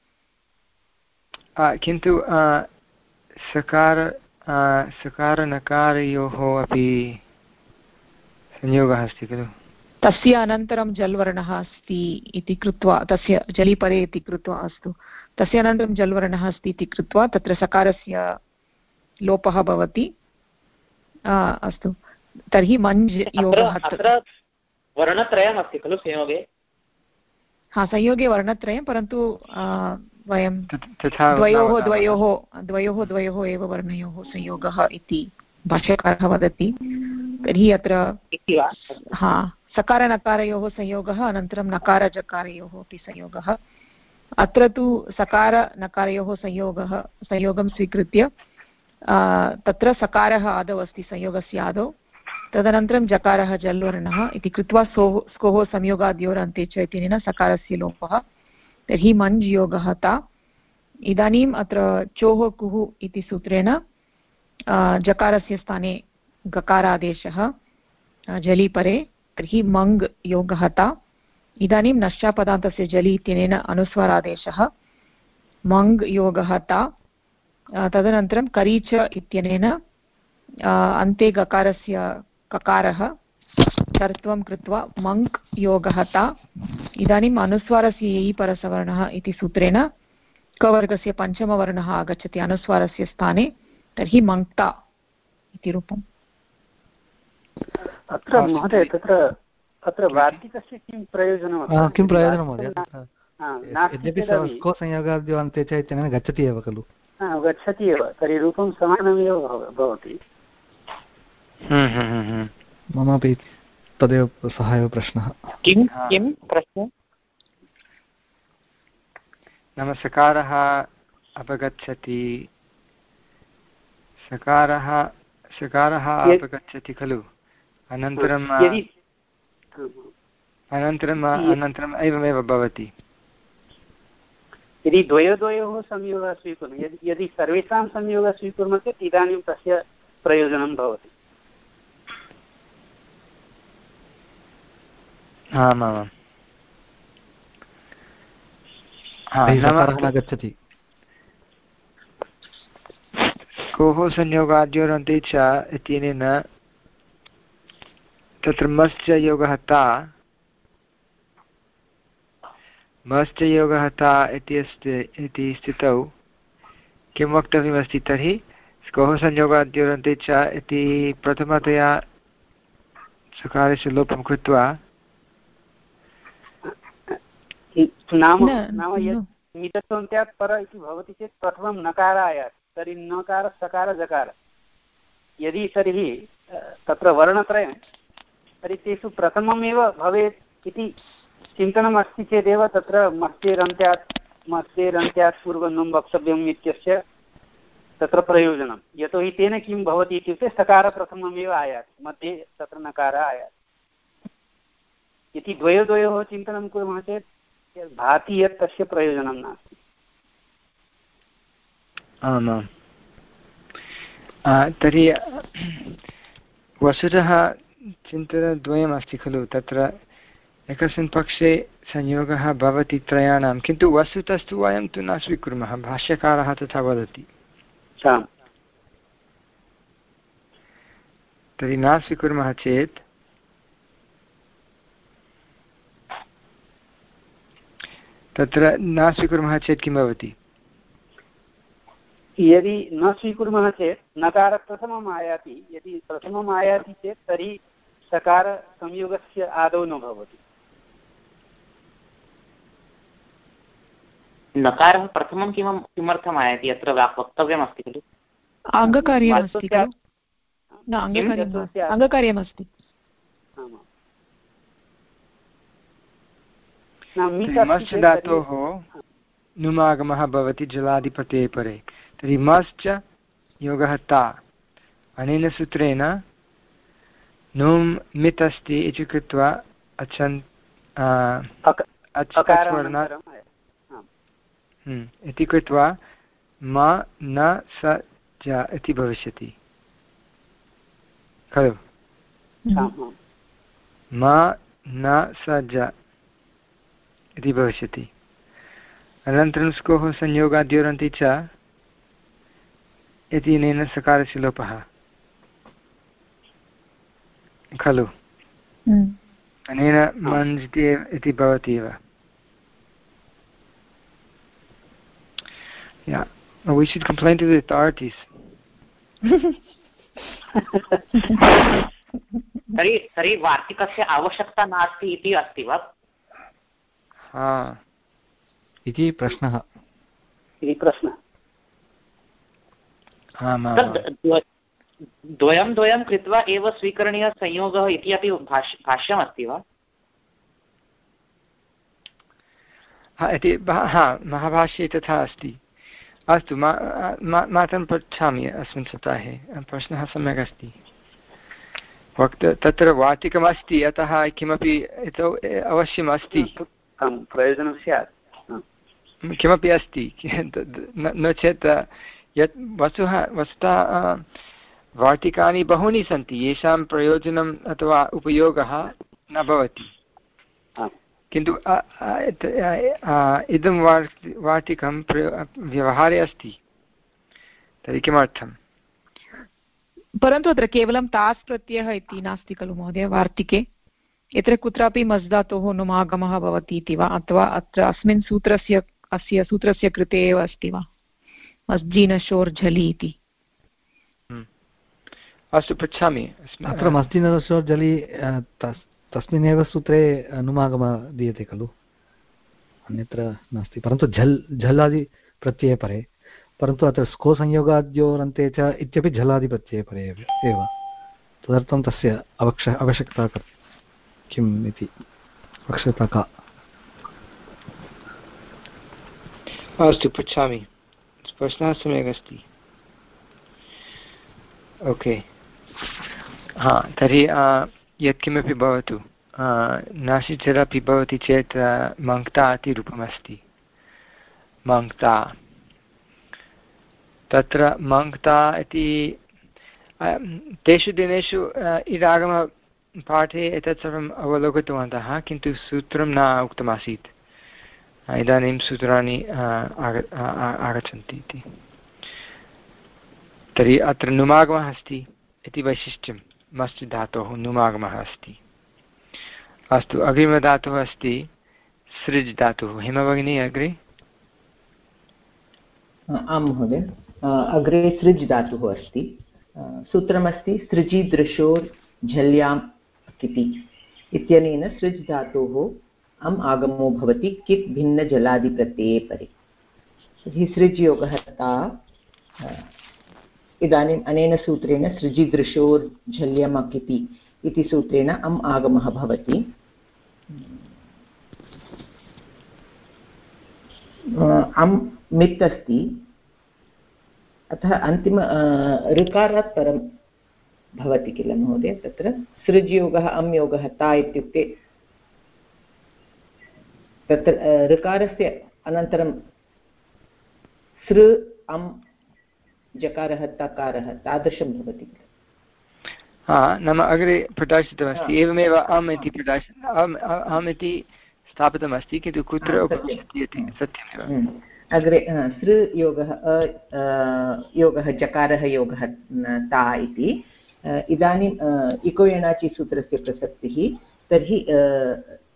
[SPEAKER 1] किन्तु सकार सकारनकारयोः अपि संयोगः अस्ति खलु।
[SPEAKER 2] तस्य अनन्तरं जल्वर्णः अस्ति इति कृत्वा, तस्य जलि परे इति कृत्वा, अस्तु, तस्य अनन्तरं जल्वर्णः अस्ति इति कृत्वा तत्र सकारस्य लोपः भवति। अस्तु, तर्हि मञ्ज् योगः
[SPEAKER 6] वर्णत्रयम् अस्ति खलु संयोगे।
[SPEAKER 2] हा, संयोगे वर्णत्रयं, परन्तु वयं द्वयोः द्वयोः द्वयोः द्वयोः एव वर्णयोः संयोगः इति भाष्यकारः वदति। तर्हि अत्र हा सकारनकारयोः संयोगः, अनन्तरं नकारजकारयोः अपि संयोगः। अत्र तु सकारनकारयोः संयोगः संयोगं स्वीकृत्य तत्र सकारः आदौ अस्ति संयोगस्य आदौ, तदनन्तरं जकारः जल्वर्णः इति कृत्वा सोः स्कोः संयोगाद्योरन्ते च इत्यनेन सकारस्य लोपः। तर्हि मञ्ज् योगः ता। इदानीम् अत्र चोः कुः इति सूत्रेण जकारस्य स्थाने गकारादेशः जलि परे, तर्हि मङ् योगः ता। इदानीं नश्चापदान्तस्य जलि इत्यनेन अनुस्वारादेशः मङ् योगः ता। तदनन्तरं करीच इत्यनेन अन्ते गकारस्य ककारः कर्त्वं कृत्वा मङ्क् योगः ता। इदानीम् अनुस्वारस्य ययि परसवर्णः इति सूत्रेण कवर्गस्य पञ्चमवर्णः आगच्छति अनुस्वारस्य स्थाने, तर्हि मङ्क्ता इति रूपम्।
[SPEAKER 4] अत्र महोदय तत्र अत्र वार्तिकस्य किं प्रयोजनं
[SPEAKER 5] किं प्रयोजनं महोदय? यद्यपि को संयोगाद्यो अन्ते च इत्यनेन गच्छति एव खलु।
[SPEAKER 4] गच्छति एव, तर्हि रूपं समानमेव भवति।
[SPEAKER 5] ममापि तदेव सः एव प्रश्नः।
[SPEAKER 6] किं किं प्रश्नः?
[SPEAKER 1] नाम सकारः अपगच्छति, सकारः सकारः अपगच्छति खलु, अनन्तरम् अनन्तरम् अनन्तरम् एवमेव भवति।
[SPEAKER 4] यदि द्वयोर्द्वयोः संयोगः स्वीकुर्मः, यदि यदि सर्वेषां संयोगः स्वीकुर्मः चेत् इदानीं तस्य प्रयोजनं भवति।
[SPEAKER 1] आमामाम्
[SPEAKER 5] गच्छति।
[SPEAKER 1] कोः संयोगाद्योरन्ते च इत्यनेन तत्र मश्च योगः ता, मश्च योगः ता इति अस्ति इति स्थितौ किं वक्तव्यमस्ति तर्हि कोः संयोगाद्योरन्ते च इति प्रथमतया सकारस्य लोपं कृत्वा
[SPEAKER 4] नाम नाम यत् मितत्वन्त्यात् पर इति भवति चेत् प्रथमं नकार आयाति, तर्हि नकार सकार जकार। यदि तर्हि तत्र वर्णत्रयं, तर्हि तेषु प्रथममेव भवेत् इति चिन्तनम् अस्ति चेदेव तत्र मस्तेरन्त्यात् मस्तेरन्त्यात् पूर्वं वक्तव्यम् इत्यस्य तत्र प्रयोजनं। यतोहि तेन किं भवति इत्युक्ते सकार प्रथममेव आयाति, मध्ये तत्र नकारः आयाति इति द्वयोर्द्वयोः चिन्तनं कुर्मः चेत् भाति यत् तस्य प्रयोजनं नास्ति।
[SPEAKER 1] आमाम्। तर्हि वस्तुतः चिन्तनद्वयम् अस्ति खलु, तत्र एकस्मिन् पक्षे संयोगः भवति त्रयाणां, किन्तु वस्तुतस्तु वयं तु न स्वीकुर्मः, भाष्यकारः तथा वदति। तर्हि न स्वीकुर्मः चेत् तत्र न स्वीकुर्मः चेत् किं भवति?
[SPEAKER 4] यदि न स्वीकुर्मः चेत् नकार प्रथमम् आयाति, यदि प्रथमम् आयाति चेत् तर्हि सकार संयोगस्य आदौ न भवति।
[SPEAKER 6] नकारः प्रथमं किमं किमर्थम् आयाति अत्र वक्तव्यमस्ति खलु?
[SPEAKER 2] अङ्गकार्यमस्ति खलु? न अङ्गकार्यम् अङ्गकार्यमस्ति।
[SPEAKER 1] मस् धातोः नुमागमः भवति जलाधिपते परे, तर्हि मश्च योगः ता, अनेन सूत्रेण नुम् मित् अस्ति इति कृत्वा अचन् अच्वर्णात् इति कृत्वा म न स ज इति भविष्यति खलु? म न स ज इति भविष्यति। अनन्तरं स्कोः संयोगाद्योरन्ति च इत्यनेन सकारस्य लोपः खलु? अनेन मञ्ज् इति भवति एव। Yeah, well, we should complain to the authorities.
[SPEAKER 6] तर्हि तर्हि वार्तिकस्य आवश्यकता नास्ति इति अस्ति वा?
[SPEAKER 1] हा
[SPEAKER 5] इति प्रश्नः।
[SPEAKER 4] इति प्रश्नः।
[SPEAKER 6] द्वयं द्वयं कृत्वा एव स्वीकरणीयसंयोगः इति अपि भाष्यमस्ति वा?
[SPEAKER 1] हा इति हा महाभाष्ये तथा अस्ति। अस्तु, मातं पृच्छामि अस्मिन् सप्ताहे। प्रश्नः सम्यक् अस्ति। वक्त तत्र वार्तिकमस्ति, अतः किमपि इतो अवश्यम् अस्ति,
[SPEAKER 4] प्रयोजनं स्यात्,
[SPEAKER 1] किमपि अस्ति। न चेत् यत् वस्तुः वस्तुतः वार्तिकानि बहूनि सन्ति येषां प्रयोजनम् अथवा उपयोगः न भवति, किन्तु इदं वार् वार्तिकं व्यवहारे अस्ति, तर्हि किमर्थम्?
[SPEAKER 2] परन्तु अत्र केवलं तास् प्रत्ययः इति नास्ति खलु महोदय वार्तिके? यत्र कुत्रापि मस् धातोः नुमागमः भवति इति वा, अथवा अत्र अस्मिन् सूत्रस्य अस्य सूत्रस्य कृते एव अस्ति वा मस्जिन शोर् झलि इति?
[SPEAKER 1] अस्तु, पृच्छामि।
[SPEAKER 5] अत्र मस्जिन शोर् झलि तस्मिन्नेव सूत्रे अनुमागमः दीयते खलु, अन्यत्र नास्ति। परन्तु झल् झलादि प्रत्यये परे, परन्तु अत्र स्को संयोगाद्योरन्ते च इत्यपि झलादिप्रत्यये परे एव, तदर्थं तस्य आवश्य आवश्यकता किम् इति आवश्यकता का?
[SPEAKER 1] अस्तु, पृच्छामि। प्रश्नः सम्यक् अस्ति। ओके, हा तर्हि यत्किमपि भवतु, नास्ति चेदपि भवति चेत् मङ्क्ता इति रूपमस्ति। मङ्क्ता, तत्र मङ्क्ता इति तेषु दिनेषु इदागमपाठे एतत् सर्वम् अवलोकितवन्तः, किन्तु सूत्रं न उक्तमासीत्। इदानीं सूत्राणि आगच्छन्ति इति। तर्हि अत्र नुमागमः अस्ति इति वैशिष्ट्यं, मस् धातोः नुमागमः अस्ति। अस्तु, अग्रिमधातुः अस्ति सृज् धातुः। हेमा भगिनी अग्रे?
[SPEAKER 3] आं महोदय, अग्रे सृज् धातुः अस्ति। सूत्रमस्ति सृजि दृशोर् झल्यां किति इत्यनेन सृज् धातोः अम् आगमो भवति कित् भिन्नजलादिप्रत्यये परे। तर्हि सृज् योगः ता, इदानीम् अनेन सूत्रेण सृजि दृशोर् झल्यम् किति इति सूत्रेण अम् आगमः भवति। अम् मित् अस्ति, अतः अन्तिम ऋकारात् परं भवति किल महोदय? तत्र सृज् योगः अम् योगः ता इत्युक्ते तत्र ऋकारस्य अनन्तरं सृ अम् जकारः तकारः तादृशं भवति।
[SPEAKER 1] हा, नाम अग्रे प्रदर्शितमस्ति, एवमेव अम् इति प्रदर्शित अम् अम् इति स्थापितमस्ति, किन्तु कुत्र उपविशति इति सत्यमेव।
[SPEAKER 3] अग्रे सृ योगः योगः जकारः योगः ता इति। इदानीम् इको एणाचि सूत्रस्य प्रसक्तिः। तर्हि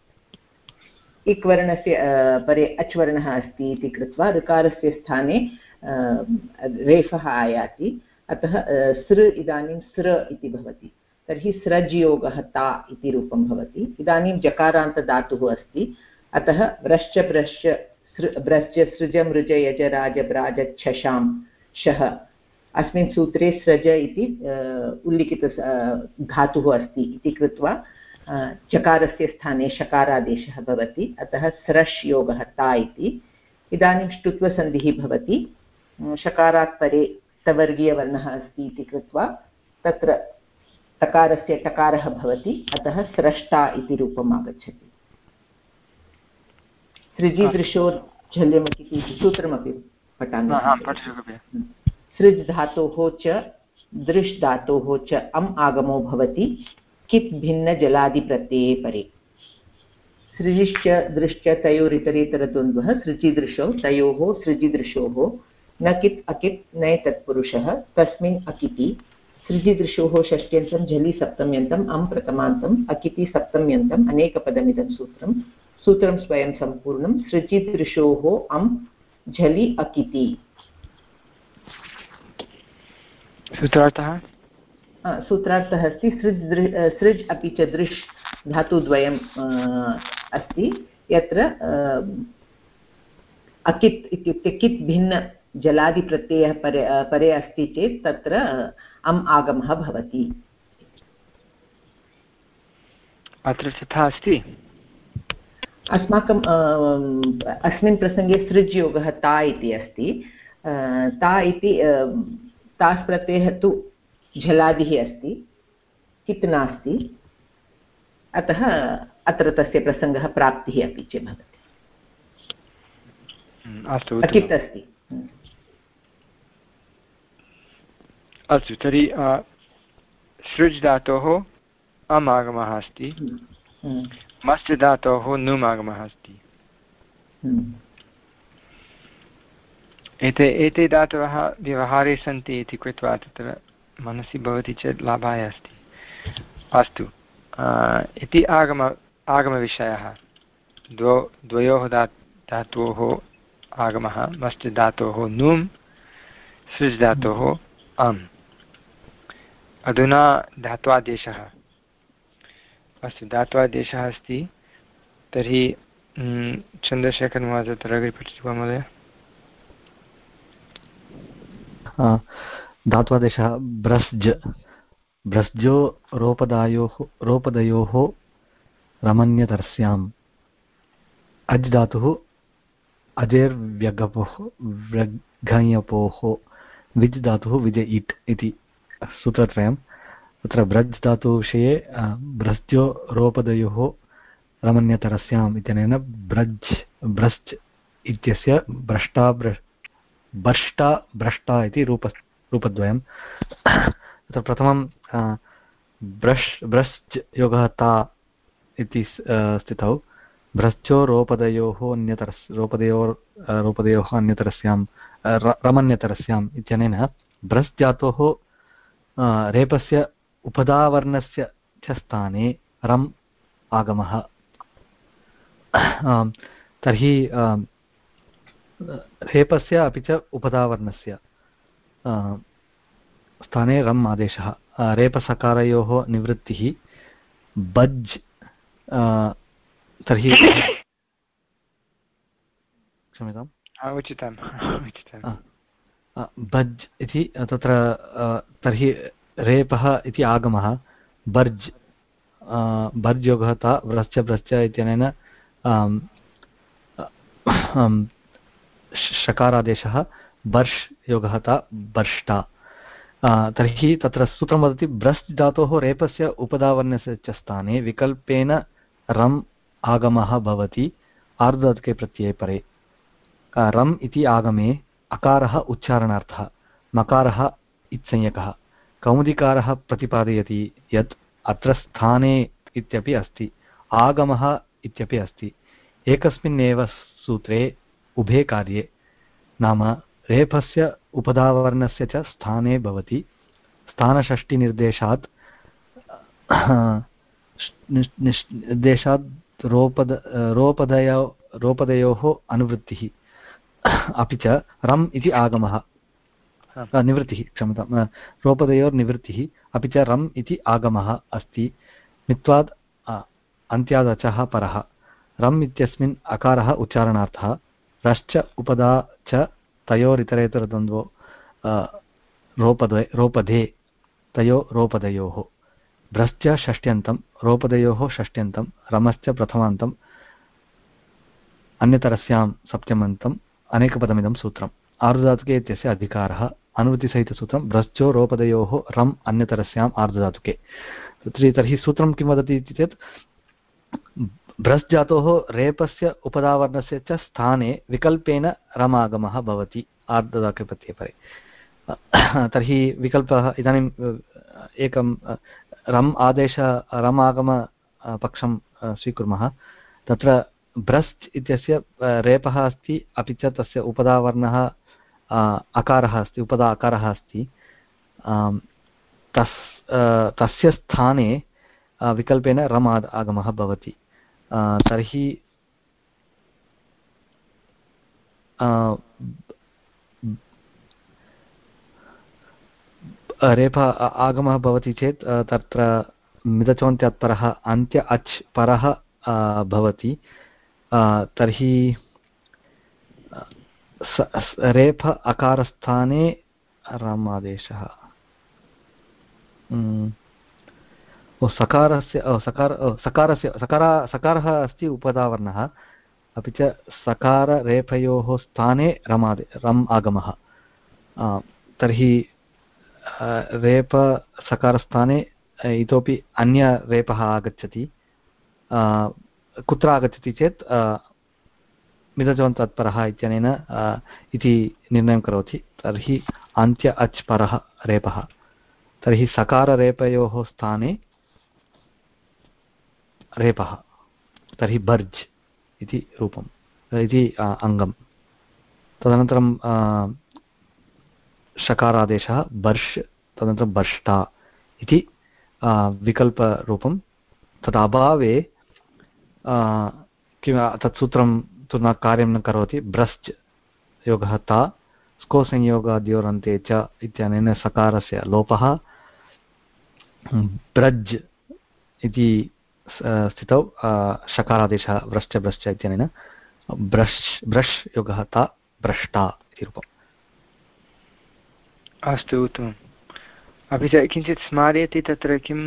[SPEAKER 3] इक् वर्णस्य परे अच् वर्णः अस्ति इति कृत्वा ऋकारस्य स्थाने रेफः आयाति, अतः सृ इदानीं सृ इति भवति, तर्हि स्रज्योगः ता इति रूपं भवति। इदानीं जकारान्तधातुः अस्ति, अतः व्रश्च ब्रश्च सृ ब्रश्च सृज मृज यज राज ब्राज छशां शः, अस्मिन् सूत्रे स्रज इति उल्लिखित धातुः अस्ति इति कृत्वा चकारस्य स्थाने शकारादेशः भवति, अतः स्रश् योगः ता इति। इदानीं ष्टुत्वसन्धिः भवति, शकारात् परे तवर्गीयवर्णः अस्ति इति कृत्वा तत्र टकारस्य टकारः भवति, अतः स्रष्टा इति रूपम् आगच्छति। सृजिदृशो झल्यमति इति सूत्रमपि पठामि। सृज् धातोः च दृश् धातोः च अम् आगमो भवति कित् भिन्नजलादिप्रत्यये परे। सृजिश्च दृश्च तयोरितरेतरद्वन्द्वः सृजिदृशौ तयोः सृजिदृशोः न कित् अकित् नय तत्पुरुषः तस्मिन् अकिति। सृजिदृशोः षष्ट्यन्तं झलि सप्तम्यन्तम् अं प्रथमान्तम् अकिति सप्तम्यन्तम् अनेकपदमिदं सूत्रं। सूत्रं स्वयं सम्पूर्णं सृजिदृशोः अं झलि अकिति।
[SPEAKER 1] सूत्रार्थः
[SPEAKER 3] सूत्रार्थः अस्ति सृज् सृज् अपि च दृश् धातुद्वयम् अस्ति, यत्र अकित् इत्युक्ते कित् भिन्न जलादिप्रत्ययः परे परे अस्ति चेत् तत्र अम् आगमः भवति।
[SPEAKER 1] अत्र तथा अस्ति।
[SPEAKER 3] अस्माकं अस्मिन् प्रसङ्गे सृज् योगः ता इति अस्ति। ता इति तास् प्रत्ययः तु झलादिः अस्ति, कित् नास्ति, अतः अत्र तस्य प्रसङ्गः प्राप्तिः अपि च भवति।
[SPEAKER 1] अस्तु,
[SPEAKER 3] अकित् अस्ति।
[SPEAKER 1] अस्तु, तर्हि सृज् धातोः अम् आगमः अस्ति, मश्च धातोः नुम् आगमः अस्ति। एते एते धातवः व्यवहारे सन्ति इति कृत्वा तत्र मनसि भवति चेत् लाभाय अस्ति। अस्तु, इति आगम आगमविषयः। द्वौ द्वयोः धा धातोः आगमः, मश्च धातोः नुम्, सृज् धातोः अम्। अधुना धात्वादेशः। अस्तु, धात्वादेशः अस्ति, तर्हि चन्द्रशेखरमहोदय तत्र अग्रे पठति वा महोदय?
[SPEAKER 5] धात्वादेशः ब्रस्ज ब्रस्जो रोपदायोः रोपदयोः रमण्यतरस्याम्। अज् धातुः अजेर्व्यगपोः व्यघञपोः, विज् धातुः विज इट् इति सूत्रत्रयं। तत्र ब्रज् धातुविषये ब्रस्जो रोपदयोः रमण्यतरस्याम् इत्यनेन ब्रज् ब्रश्च इत्यस्य भ्रष्टा ब्रष् बर्ष्टा भ्रष्टा इति रूप रूपद्वयं। तत्र प्रथमं ब्रश् ब्रश्च योगः ता इति स्थितौ भ्रश्चो रोपदयोः अन्यतरस् रोपदयोः रोपदयोः अन्यतरस्यां रमन्यतरस्याम् इत्यनेन ब्रश् धातोः रेपस्य उपधावर्णस्य च स्थाने रम् आगमः। तर्हि रेपस्य अपि च उपधावर्णस्य स्थाने रम् आदेशः। रेपसकारयोः निवृत्तिः बज्, तर्हि क्षम्यताम्
[SPEAKER 1] उचितम् उचितम्
[SPEAKER 5] बज् इति तत्र तर्हि रेपः इति आगमः बर्ज् बर्ज् योगः ता व्रश्च ब्रश्च इत्यनेन शकारादेशः बर्ष् योगः ता बर्ष्टा। तर्हि तत्र सूत्रं वदति ब्रश् धातोः रेपस्य उपधावर्णस्य च स्थाने विकल्पेन रम् आगमः भवति आर्धधातुके प्रत्यये परे। रम् इति आगमे अकारः उच्चारणार्थः, मकारः इत्संज्ञकः। कौमुदीकारः प्रतिपादयति यत् अत्र स्थाने इत्यपि अस्ति, आगमः इत्यपि अस्ति। एकस्मिन्नेव सूत्रे उभे कार्ये, नाम रेफस्य उपधावर्णस्य च स्थाने भवति। स्थानषष्टिनिर्देशात् निर्देशात् रोपद रोपदयो रोपदयोः अनुवृत्तिः। अपि च रम् इति आगमः निवृत्तिः क्षम्यतां रोपदयोर्निवृत्तिः अपि च रम् इति आगमः अस्ति मित्वाद् अन्त्याद् अचः परः रम् इत्यस्मिन् अकारः उच्चारणार्थः रश्च उपदा च तयोरितरेतरद्वन्द्वो रोपदे रोपधे तयो रोपदयोः भ्रश्च षष्ट्यन्तं रोपदयोः षष्ट्यन्तं रमश्च प्रथमान्तम् अन्यतरस्यां सप्तमन्तम् अनेकपदमिदं सूत्रम् आर्धधातुके इत्यस्य अधिकारः अनुवृत्तिसहितसूत्रं भ्रश्चो रोपदयोः रम् अन्यतरस्याम् आर्धधातुके तर्हि सूत्रं किं वदति इति चेत् भ्रश् धातोः रेपस्य उपधावर्णस्य च स्थाने विकल्पेन रमागमः भवति आर्धधातुके परे तर्हि विकल्पः इदानीम् एकं रम् आदेश रम् आगम पक्षं स्वीकुर्मः तत्र भ्रश् इत्यस्य रेपः अस्ति अपि च तस्य उपधावर्णः अकारः अस्ति उपधा अकारः अस्ति तस् तस्य स्थाने विकल्पेन रम् आगमः भवति तर्हि रेप आगमः भवति चेत् तत्र मिदचोन्त्यात् परः अन्त्य अच् परः भवति तर्हि रेफ अकारस्थाने रम् आदेशः सकारस्य सकार सकारस्य सकारा सकारः अस्ति उपधावर्णः अपि च सकाररेफयोः स्थाने रमादे रम् आगमः तर्हि रेप सकारस्थाने इतोपि अन्यरेपः आगच्छति कुत्र आगच्छति चेत् मिदजोन् तत्परः इत्यनेन इति निर्णयं करोति तर्हि अन्त्य अच् परः रेपः तर्हि सकाररेपयोः स्थाने रेपः तर्हि भर्ज् इति रूपम् इति अङ्गं तदनन्तरं षकारादेशः बर्ष् तदनन्तरं बर्ष्टा इति विकल्परूपं तदभावे किं तत् सूत्रं तु न कार्यं न करोति भ्रश्च योगः ता स्कोसंयोगाद्योरन्ते च इत्यनेन सकारस्य लोपः ब्रज् इति स्थितौ षकारादेशः व्रश्च ब्रश्च इत्यनेन ब्रश् ब्रश् योगः ता भ्रष्टा इति रूपम्
[SPEAKER 1] अस्तु उत्तमम् अपि च किञ्चित् स्मारयति तत्र किं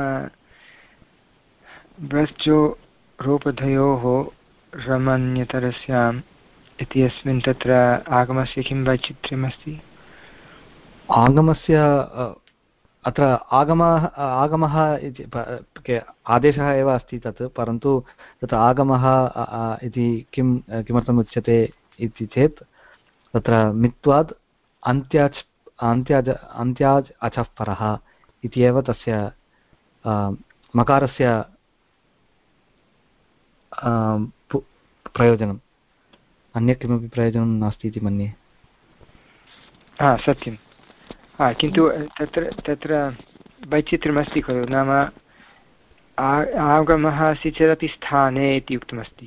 [SPEAKER 1] ब्रश्चो रोपधयोः रमन्यतरस्याम् इत्यस्मिन् तत्र आगमस्य किं वैचित्र्यमस्ति
[SPEAKER 5] आगमस्य अत्र आगमः आगमः इति आदेशः एव अस्ति तत् परन्तु तत्र आगमः इति किं किमर्थम् उच्यते इति चेत् तत्र मित्वाद् अन्त्याच् अन्त्याज अन्त्याज् अचः परः इति एव तस्य मकारस्य प्रयोजनम् अन्य किमपि प्रयोजनं नास्ति इति मन्ये
[SPEAKER 1] हा सत्यं हा किन्तु तत्र तत्र वैचित्र्यमस्ति खलु नाम आगमः अस्ति चेदपि स्थाने इति उक्तमस्ति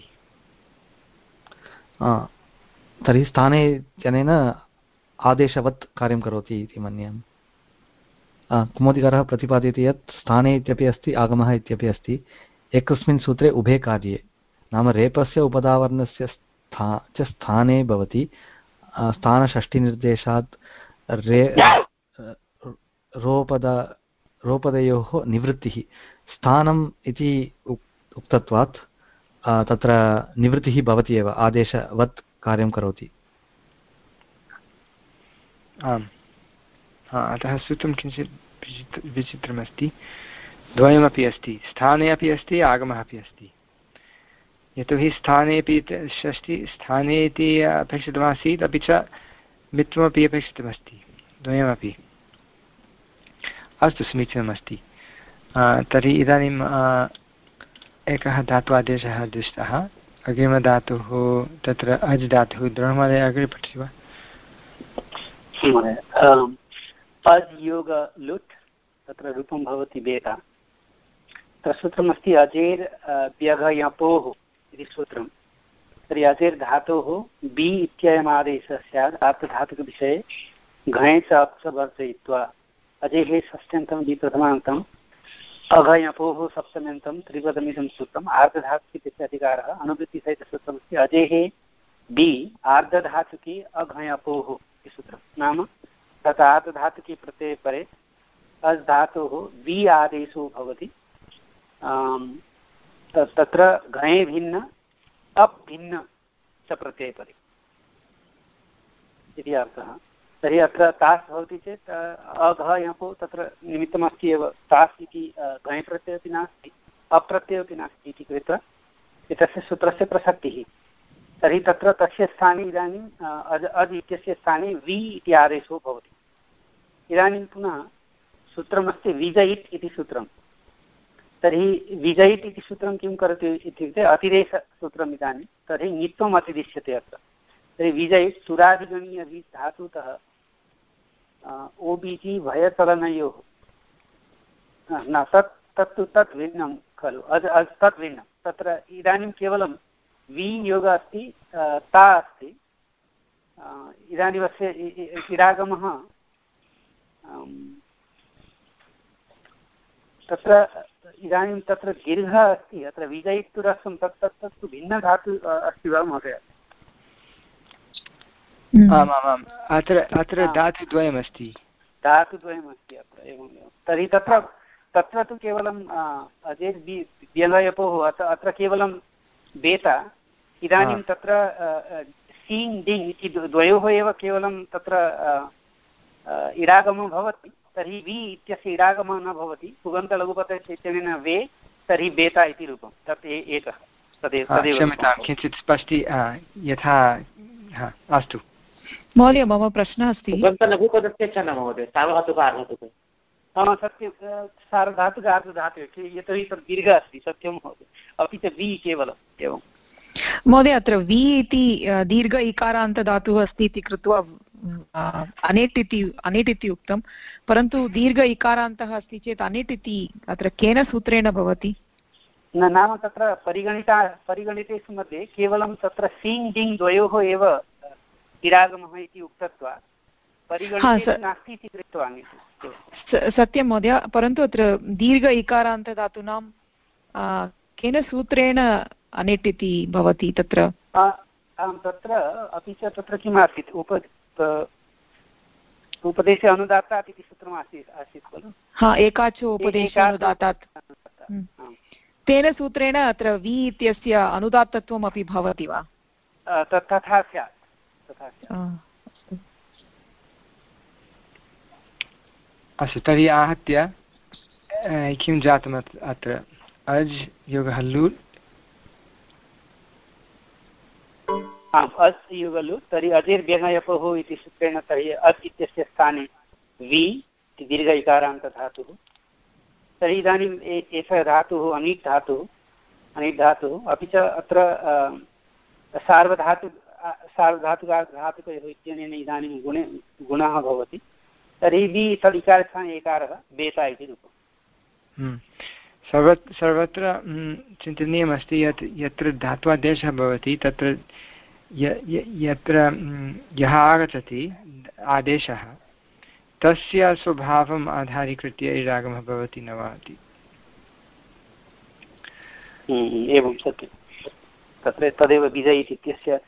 [SPEAKER 5] तर्हि स्थाने इत्यनेन आदेशवत् कार्यं करोति इति मन्ये कुमोदिकारः प्रतिपादयति यत् स्थाने इत्यपि अस्ति आगमः इत्यपि अस्ति एकस्मिन् सूत्रे उभे कार्ये नाम रेपस्य उपधावर्णस्य स्था च स्थाने भवति स्थानषष्ठिनिर्देशात् रे रोपद रोपदयोः निवृत्तिः स्थानम् इति उक्तत्वात् तत्र निवृत्तिः भवति एव आदेशवत् कार्यं करोति
[SPEAKER 1] आम् अतः सूत्रं किञ्चित् विचित्रमस्ति द्वयमपि अस्ति स्थाने अपि अस्ति आगमः अपि अस्ति यतोहि स्थानेपि षष्टि स्थाने इति अपेक्षितमासीत् अपि च मित्वमपि अपेक्षितमस्ति द्वयमपि अस्तु समीचीनमस्ति तर्हि इदानीम् एकः धात्वादेशः दृष्टः अग्रिमधातुः तत्र अज् धातुः द्रोणमहोदय अग्रे पठति वा
[SPEAKER 4] अज् योग लुट् तत्र रूपं भवति बेता तत्र सूत्रमस्ति अजेर् व्यघयपोः इति सूत्रं तर्हि अजेर् धातोः बि इत्ययमादेशः स्यात् आर्धधातुकविषये घञ् च अप्स वर्जयित्वा अजेः षष्ठ्यन्तं बि प्रथमान्तम् अघयपोः सप्तम्यन्तं त्रिपदमिदं सूत्रम् आर्धधातुकी अधिकारः अनुवृत्तिसहितसूत्रमस्ति अजेः बि आर्धधातुकी अघयपोः इति सूत्रं नाम तत् आर्धधातुकी प्रत्यये परे अस् धातोः वि आदेशो भवति तत्र घञ् भिन्न अप् भिन्न च प्रत्यये परे इति अर्थः। तर्हि अत्र तास् भवति चेत् अघयपो तत्र निमित्तमस्ति एव तास् इति घञ् प्रत्ययोपि नास्ति अप्रत्ययोपि नास्ति इति कृत्वा एतस्य सूत्रस्य प्रसक्तिः। तर्हि तत्र तस्य स्थाने इदानीम् अज् अज् इत्यस्य स्थाने वि इति आदेशो भवति। इदानीं पुनः सूत्रमस्ति विजयित् इति सूत्रं। तर्हि विजयित् इति सूत्रं किं करोति इत्युक्ते अतिदेशसूत्रम् इदानीं तर्हि ङित्वम् अतिदिश्यते अत्र। तर्हि विजयित् सुरादिगणीय वि धातुतः ओबिजि भयचलनयोः न तत् तत्तु तत् भिन्नं खलु अज् अज् तत् भिन्नं तत्र इदानीं केवलं वि योगः अस्ति ता अस्ति इदानीमस्य इडागमः तत्र इदानीं तत्र दीर्घः अस्ति अत्र विजयित्तुरस्वं तत् तत् तत्तु भिन्नधातु अस्ति वा महोदय?
[SPEAKER 1] आमामाम् अत्र अत्र धातुद्वयमस्ति
[SPEAKER 4] धातुद्वयमस्ति अत्र एवम् एवं तर्हि तत्र तत्र तु केवलं अजेर् बि व्यलयपोः अत्र अत्र केवलं बेता इदानीं तत्र सीङ् डिङ् इति द्वयोः एव केवलं तत्र इडागमः भवति तर्हि वि इत्यस्य इडागमः न भवति पुगन्तलघुपदस्य इत्यनेन वे तर्हि बेता इति रूपं तत् एकः तदेव तदेव
[SPEAKER 1] क्षम्यतां किञ्चित् स्पष्टी यथा अस्तु
[SPEAKER 2] महोदय मम प्रश्नः अस्ति
[SPEAKER 6] पुगन्तलघुपदस्य च न महोदय सार्वधातुक आर्धधातुक
[SPEAKER 4] सत्यं सार्वधातुक आर्धधातुक यतोहि तत् दीर्घः अस्ति सत्यं महोदय अपि च वि केवलम् एवं
[SPEAKER 2] महोदय अत्र वि इति दीर्घ इकारान्तधातुः अस्ति इति कृत्वा अनेट् इति अनेट् इति उक्तं परन्तु दीर्घ इकारान्तः अस्ति चेत् अनेट् इति अत्र केन सूत्रेण भवति?
[SPEAKER 4] न नाम तत्र परिगणिता परिगणितेषु मध्ये केवलं तत्र सीङ् डिङ् द्वयोः एव इडागमः इति उक्तत्वात् परिगणिते नास्ति इति कृत्वा
[SPEAKER 2] सत्यं महोदय परन्तु अत्र दीर्घ इकारान्तधातूनां केन सूत्रेण अनेट् इति भवति तत्र?
[SPEAKER 4] आं तत्र अपि च तत्र किम् आसीत् उप उपदेशे अनुदात्तात् इति सूत्रम् आसीत् आसीत् खलु?
[SPEAKER 2] हा एकाचो उपदेशे अनुदात्तात् तेन सूत्रेण अत्र वि इत्यस्य अनुदात्तत्वम् अपि भवति वा?
[SPEAKER 4] तथा स्यात् तथा स्यात्।
[SPEAKER 1] अस्तु तर्हि आहत्य किं जातम् अत्र अज् योगः लुट्
[SPEAKER 4] आम् अस् युगलु तर्हि अजिर्व्यङ्गयपोः इति सूत्रेण तर्हि अस् इत्यस्य स्थाने वि इति दीर्घ इकारान्तधातुः तर्हि इदानीम् एषः धातुः अनीट् धातुः अनीट् धातुः अपि च अत्र सार्वधातु सार्वधातुकार्धधातुकयोः इत्यनेन इदानीं गुणे गुणः भवति तर्हि वि तदिकारस्थाने एकारः बेता इति रूपम्।
[SPEAKER 1] सर्व सर्वत्र चिन्तनीयमस्ति यत् यत्र धात्वादेशः भवति तत्र यत्र यः आगच्छति आदेशः तस्य स्वभावम् आधारीकृत्य इडागमः भवति न वा इति।
[SPEAKER 4] एवं सत्यं तत्र तदेव विजयित् इत्यस्य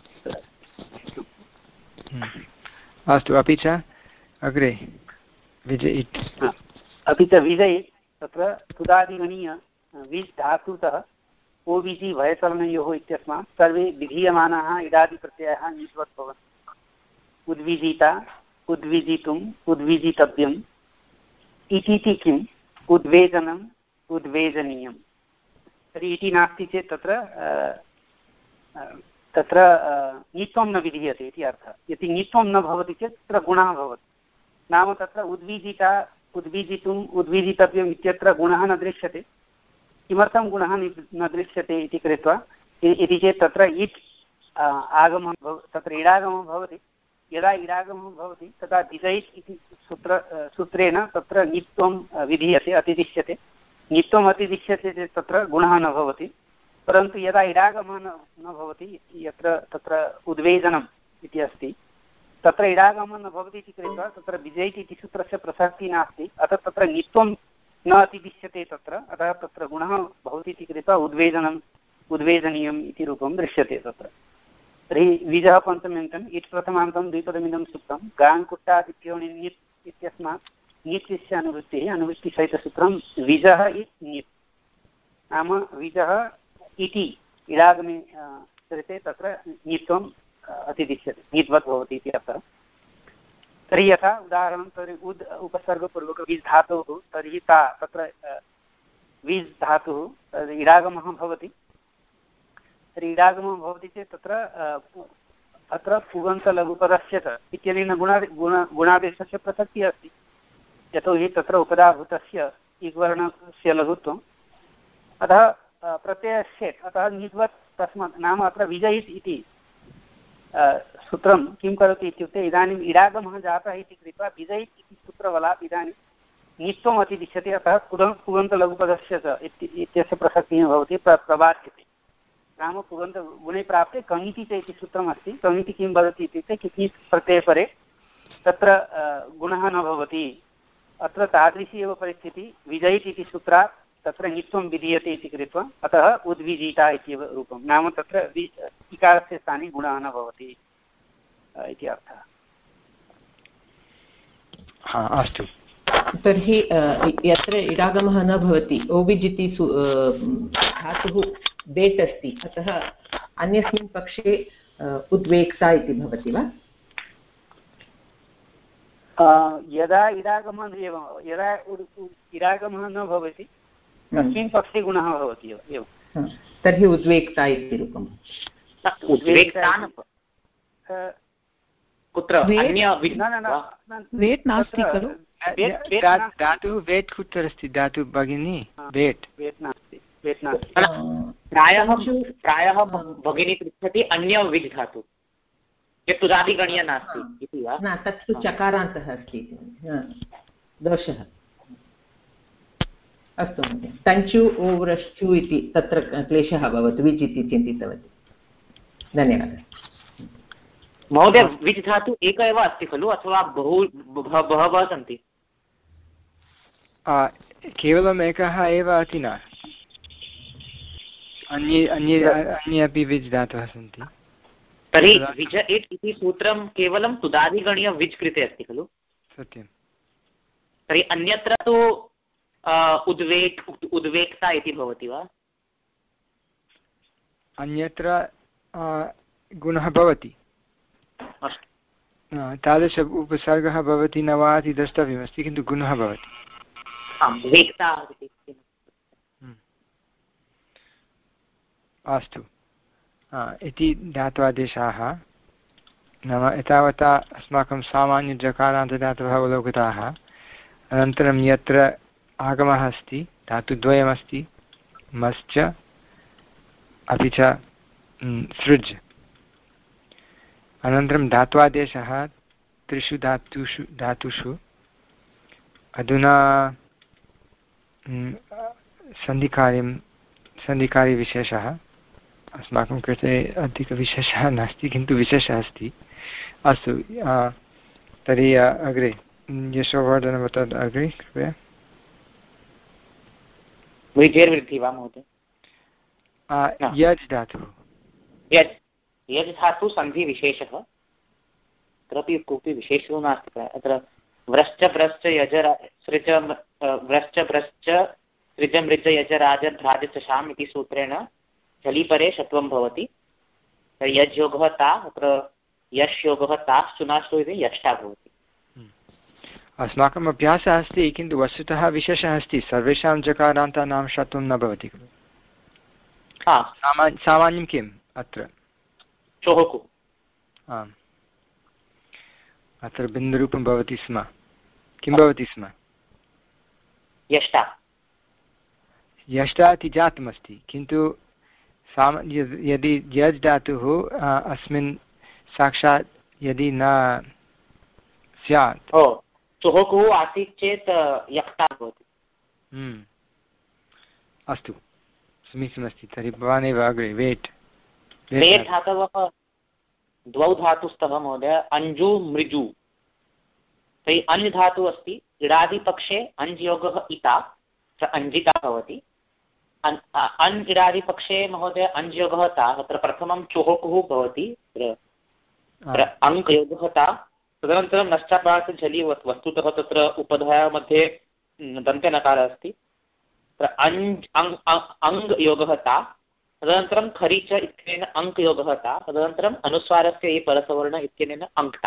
[SPEAKER 1] अस्तु अपि च अग्रे विजयित्
[SPEAKER 4] अपि च विजयित् तत्र सुदादिगणीय विज् धातुतः ओविजि भयचलनयोः इत्यस्मात् सर्वे विधीयमानाः इडादिप्रत्ययाः ङित्वत् भवन्ति उद्विजिता उद्विजितुम् उद्विजितव्यम् इति किम् उद्वेजनम् उद्वेजनीयम् तर्हि इति नास्ति चेत् तत्र तत्र ङित्वं न विधीयते इति अर्थः। यदि ङित्वं न भवति चेत् तत्र गुणः भवति नाम तत्र उद्विजिता उद्विजितुम् उद्विजितव्यम् इत्यत्र गुणः न दृश्यते। किमर्थं गुणः न दृश्यते इति कृत्वा इति चेत् तत्र इट् आगमः भव तत्र इडागमः भवति यदा इडागमः भवति तदा विजयित् इति सूत्र सूत्रेण तत्र ङित्वं विधीयते अतिदिश्यते ङित्वम् अतिदिश्यते चेत् तत्र गुणः न भवति परन्तु यदा इडागमः न न भवति यत्र तत्र उद्वेजनम् इति अस्ति तत्र इडागमः न भवति इति कृत्वा तत्र विजयति इति सूत्रस्य प्रसक्तिः नास्ति। अतः तत्र नित्वं न अतिदिश्यते तत्र, अतः तत्र गुणः भवति इति कृत्वा उद्वेजनम् उद्वेजनीयम् इति रूपं दृश्यते तत्र। तर्हि विजः पञ्चम्यन्तम् इट् प्रथमान्तं द्विपदमिदं सूत्रं गाङ्कुट्टादित्यो नित् इत्यस्मात् नित् इस्य अनुवृत्तिः अनुवृत्तिसहितसूत्रं विजः इत् नित् नाम विजः इति इडागमे चरिते तत्र नित्वम् अतिदिश्यते, नित्वत् भवति इति अर्थः। तर्हि यथा उदाहरणं तर्हि उद् उपसर्गपूर्वक विज् धातुः तर्हि ता तत्र विज् धातुः तर्हि इडागमः भवति। तर्हि इडागमः भवति चेत् तत्र अत्र पुगन्तलघुपदस्य च इत्यनेन गुणा गुण गुणादेशस्य प्रसक्तिः अस्ति, यतोहि तत्र उपदाभूतस्य इक्वर्णस्य लघुत्वम्। अतः प्रत्ययस्य अतः नित्वत् तस्मात् नाम अत्र विजयित् इति सूत्रं किं करोति इत्युक्ते इदानीम् इडागमः जातः इति कृत्वा विजयित् इति सूत्रबलात् इदानीं नित्वम् अतिदिश्यते। अतः पुगन् पुगन्तलघुपदस्य च इत्यस्य प्रसक्तिः भवति प्रबाध्यते। नाम पुगन्तगुणे प्राप्ते कङिति च इति सूत्रमस्ति। कङिति किं वदति इत्युक्ते किञ्चित् प्रत्ययपरे तत्र गुणः न भवति। अत्र तादृशी एव परिस्थितिः विजयित् इति सूत्रात् तत्र नित्वं विधीयते इति कृत्वा अतः उद्विजीता इत्येव रूपं, नाम तत्र इकारस्य स्थाने गुणः न भवति इति अर्थः।
[SPEAKER 1] अस्तु,
[SPEAKER 3] तर्हि यत्र इडागमः न भवति ओविज् इति धातुः बेट् अस्ति, अतः अन्यस्मिन् पक्षे उद्वेक्ता इति भवति वा?
[SPEAKER 4] यदा इडागमः एव यदा इडागमः न भवति तस्मिन् पक्षे गुणः भवति एव।
[SPEAKER 3] तर्हि उद्वेक्ता इति रूपं।
[SPEAKER 2] वेट् नास्ति खलु?
[SPEAKER 1] धातुः वेट् कुत्र अस्ति धातुः भगिनी? वेट्
[SPEAKER 4] वेट् नास्ति, वेट् नास्ति।
[SPEAKER 6] प्रायः प्रायः भगिनी पृच्छति अन्य विज् धातु यत् उदादिगणीय नास्ति इति वा?
[SPEAKER 3] न, तत्तु चकारान्तः अस्ति, दोषः। अस्तु महोदय, तञ्चु ओव्रश्चु इति तत्र क्लेशः अभवत्, विज् इति चिन्तितवती। धन्यवादः
[SPEAKER 6] महोदय। विज् धातु एक एव अस्ति खलु अथवा बहु बहवः सन्ति?
[SPEAKER 1] केवलम् एकः एव अस्ति न, अन्ये अन्ये अन्ये अपि विज् धातवः सन्ति।
[SPEAKER 6] तर्हि विज इट् इति सूत्रं केवलं तुदादिगणीय विज् कृते अस्ति खलु?
[SPEAKER 1] सत्यं।
[SPEAKER 6] तर्हि अन्यत्र तु उद्वेक् उद्वेक्ता इति भवति वा?
[SPEAKER 1] अन्यत्र गुणः भवति, तादृश उपसर्गः भवति न वा इति द्रष्टव्यमस्ति, किन्तु गुणः भवति। अस्तु, इति धात्वादेशाः। नाम एतावता अस्माकं सामान्यजकारान्तदातवः अवलोकिताः। अनन्तरं यत्र आगमः अस्ति धातुद्वयमस्ति, मश्च अपि च सृज्। अनन्तरं धात्वादेशः त्रिषु धातुषु धातुषु अधुना सन्धिकार्यं सन्धिकार्यविशेषः अस्माकं कृते अधिकविशेषः नास्ति, किन्तु विशेषः अस्ति। अस्तु, तर्हि अग्रे यशोवर्धनं वदतु अग्रे कृपया।
[SPEAKER 6] विजयवृद्धि वा महोदय?
[SPEAKER 1] यज् धातुः
[SPEAKER 6] यज् यज् धातु सन्धिविशेषः। अत्रापि कोऽपि विशेषो नास्ति। अत्र व्रश्च भ्रश्च यज सृज व्रश्च भ्रश्च सृज मृज यज राज भ्राज चषाम् इति सूत्रेण झलिपरे षत्वं भवति। यज् योगः ता, अत्र यश् योगः ताश्चुनाश्चु इति यष्टा भवति।
[SPEAKER 1] अस्माकम् अभ्यासः अस्ति, किन्तु वस्तुतः विशेषः अस्ति, सर्वेषां जकारान्तानां षत्वं न भवति खलु। सामान्यं किम् अत्र?
[SPEAKER 6] चोहकु।
[SPEAKER 1] आम्, अत्र बिन्दुरूपं भवति स्म। किं भवति स्म?
[SPEAKER 6] यष्टा।
[SPEAKER 1] यष्टा इति जातमस्ति, किन्तु साम यदि यज् धातुः अस्मिन् साक्षात् यदि न स्यात्,
[SPEAKER 6] चोहकुः आसीत् चेत् यक्ता भवति।
[SPEAKER 1] अस्तु, समीचीनमस्ति। तर्हि भवानेव अग्रे वेट्
[SPEAKER 6] वेट् धातवः द्वौ धातुस्तः महोदय अञ्जु मृजु। तर्हि अञ् धातुः अस्ति, इडादिपक्षे अञ् योगः इता अञ्जिता भवति। अञ् इडादिपक्षे महोदय अञ् योगः ता, तत्र प्रथमं चोहुकुः भवति, अङ्क् योगः ता, तदनन्तरं नश्चापात् झलि वस्तुतः तत्र उपधाया मध्ये दन्त्यनकारः अस्ति, तत्र अञ् अङ् योगः ता, तदनन्तरं खरीच इत्यनेन अङ्क् योगः ता, तदनन्तरम् अनुस्वारस्य ये परसवर्ण इत्यनेन अङ्क्ता।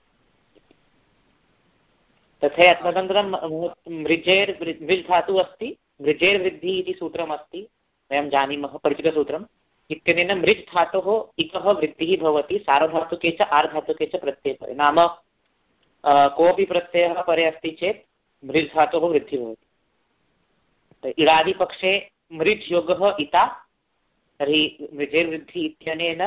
[SPEAKER 6] तथा तदनन्तरं मृजेर् मृज् धातुः अस्ति, मृजेर्वृद्धिः इति सूत्रमस्ति, वयं जानीमः परिचितसूत्रम्। इत्यनेन मृज् धातोः इकः वृद्धिः भवति सार्वधातुके च आर्धातुके च प्रत्यये। नाम कोऽपि प्रत्ययः परे अस्ति चेत् मृज् धातोः वृद्धिः भवति। इडादिपक्षे मृज् योगः इता, तर्हि मृजेर्वृद्धिः इत्यनेन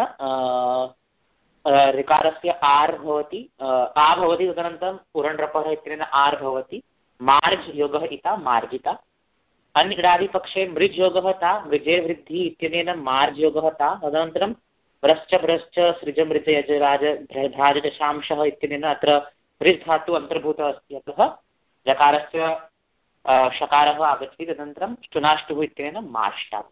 [SPEAKER 6] ऋकारस्य आर् भवति, आ भवति, तदनन्तरम् उरण्रपः इत्यनेन आर् भवति। मार्ज् योगः इता मार्जिता। अन् इडादिपक्षे मृज् योगः ता, मृजेर्वृद्धिः इत्यनेन मार्ज् योगः ता, तदनन्तरं व्रश्च भ्रश्च सृज मृज यज राज भ्राज दशांशः इत्यनेन अत्र मृज् धातुः अन्तर्भूतः अस्ति, अतः जकारस्य शकारः आगच्छति, तदनन्तरं चुनाष्टुः इत्यनेन माष्टा।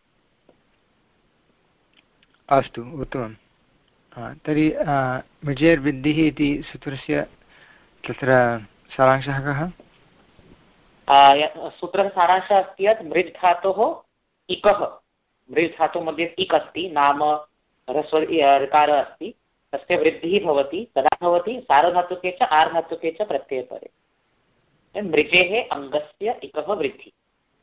[SPEAKER 1] अस्तु, उत्तमं। तर्हि मृजेर्वृद्धिः इति सूत्रस्य तत्र सारांशः कः?
[SPEAKER 6] सूत्रस्य सारांशः अस्ति यत् मृज् धातोः इकः, मृज् धातुः मध्ये इक् अस्ति, नाम ह्रस्व ऋकारः अस्ति, तस्य वृद्धिः भवति। कदा भवति? सार्वधातुके च आर्धातुके च प्रत्ययपरे। मृजेः अङ्गस्य इकः वृद्धिः।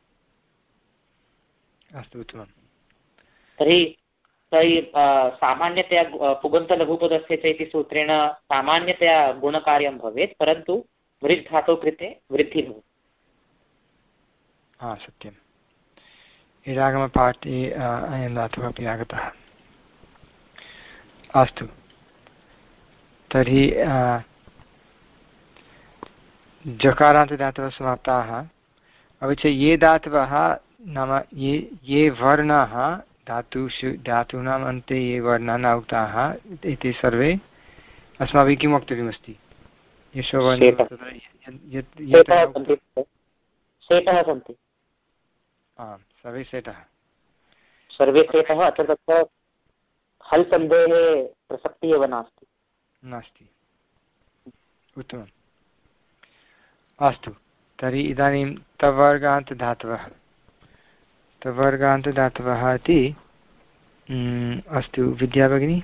[SPEAKER 1] अस्तु, उत्तमं।
[SPEAKER 6] तर्हि तर्हि सामान्यतया पुगन्तलघुपदस्य च इति सूत्रेण सामान्यतया गुणकार्यं भवेत्, परन्तु मृज् धातोः कृते वृद्धिः भवति।
[SPEAKER 1] हा, सत्यम्। इडागमपाठे अयं धातुः अपि आगतः। अस्तु, तर्हि जकारान्तदातवः समाप्ताः। अपि च ये धातवः, नाम ये ये वर्णाः धातुषु धातूनाम् अन्ते ये वर्णाः न उक्ताः, एते सर्वे अस्माभिः किं वक्तव्यमस्ति? यशो वर्णः
[SPEAKER 6] सन्ति।
[SPEAKER 1] आम्, सर्वे सेटः
[SPEAKER 6] सर्वे सेटः। अत्र तत्र हल् सन्धेः प्रसक्तिः एव नास्ति
[SPEAKER 1] नास्ति उत्तमम्। अस्तु, तर्हि इदानीं तवर्गान्तधातवः तवर्गान्तधातवः इति अस्तु, विद्या भगिनी।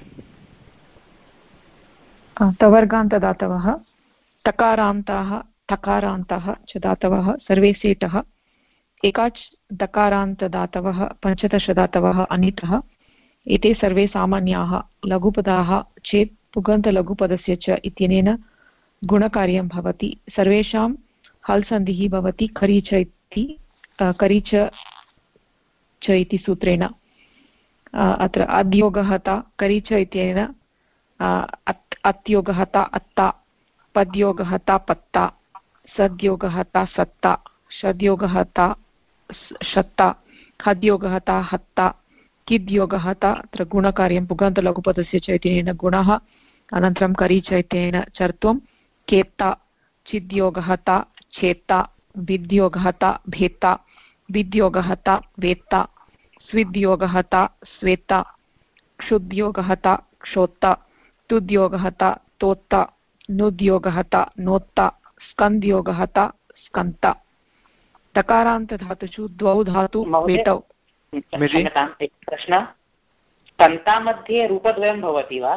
[SPEAKER 2] तवर्गान्तदातवः तकारान्ताः तकारान्तः च दातवः सर्वे सेटः। एकाच् दकारान्तदातवः पञ्चदशदातवः अनितः। एते सर्वे सामान्याः लघुपदाः चेत् पुगन्तलघुपदस्य च इत्यनेन गुणकार्यं भवति। सर्वेषां हल् सन्धिः भवति खरीच इति खरीच च इति सूत्रेण। अत्र अद्योगः ता खरीच इत्यनेन अत् अत्योगः ता अत्ता, पद्योगः ता पत्ता, सद्योगः ता सत्ता, षद्योगः ता शत्ता, हद्योगः ता हत्ता, किद्योगः ता। अत्र गुणकार्यं पुगन्तलघुपदस्य च इत्यनेन गुणः, अनन्तरं करीच इत्यनेन चर्त्वं, केत्ता, चिद्योगः ता चेत्ता, विद्योगः ता भेत्ता, विद्योगः ता वेत्ता, स्विद्योगः ता स्वेत्ता, क्षुद्योगः ता क्षोत्ता, तुद्योगः ता तोत्ता, नुद्योगः ता नोत्ता, स्कन्द्योगः ता स्कन्ता। तकारान्तधातुषु द्वौ धातु वेतौ।
[SPEAKER 6] प्रश्नः, स्कन्ता मध्ये रूपद्वयं भवति वा?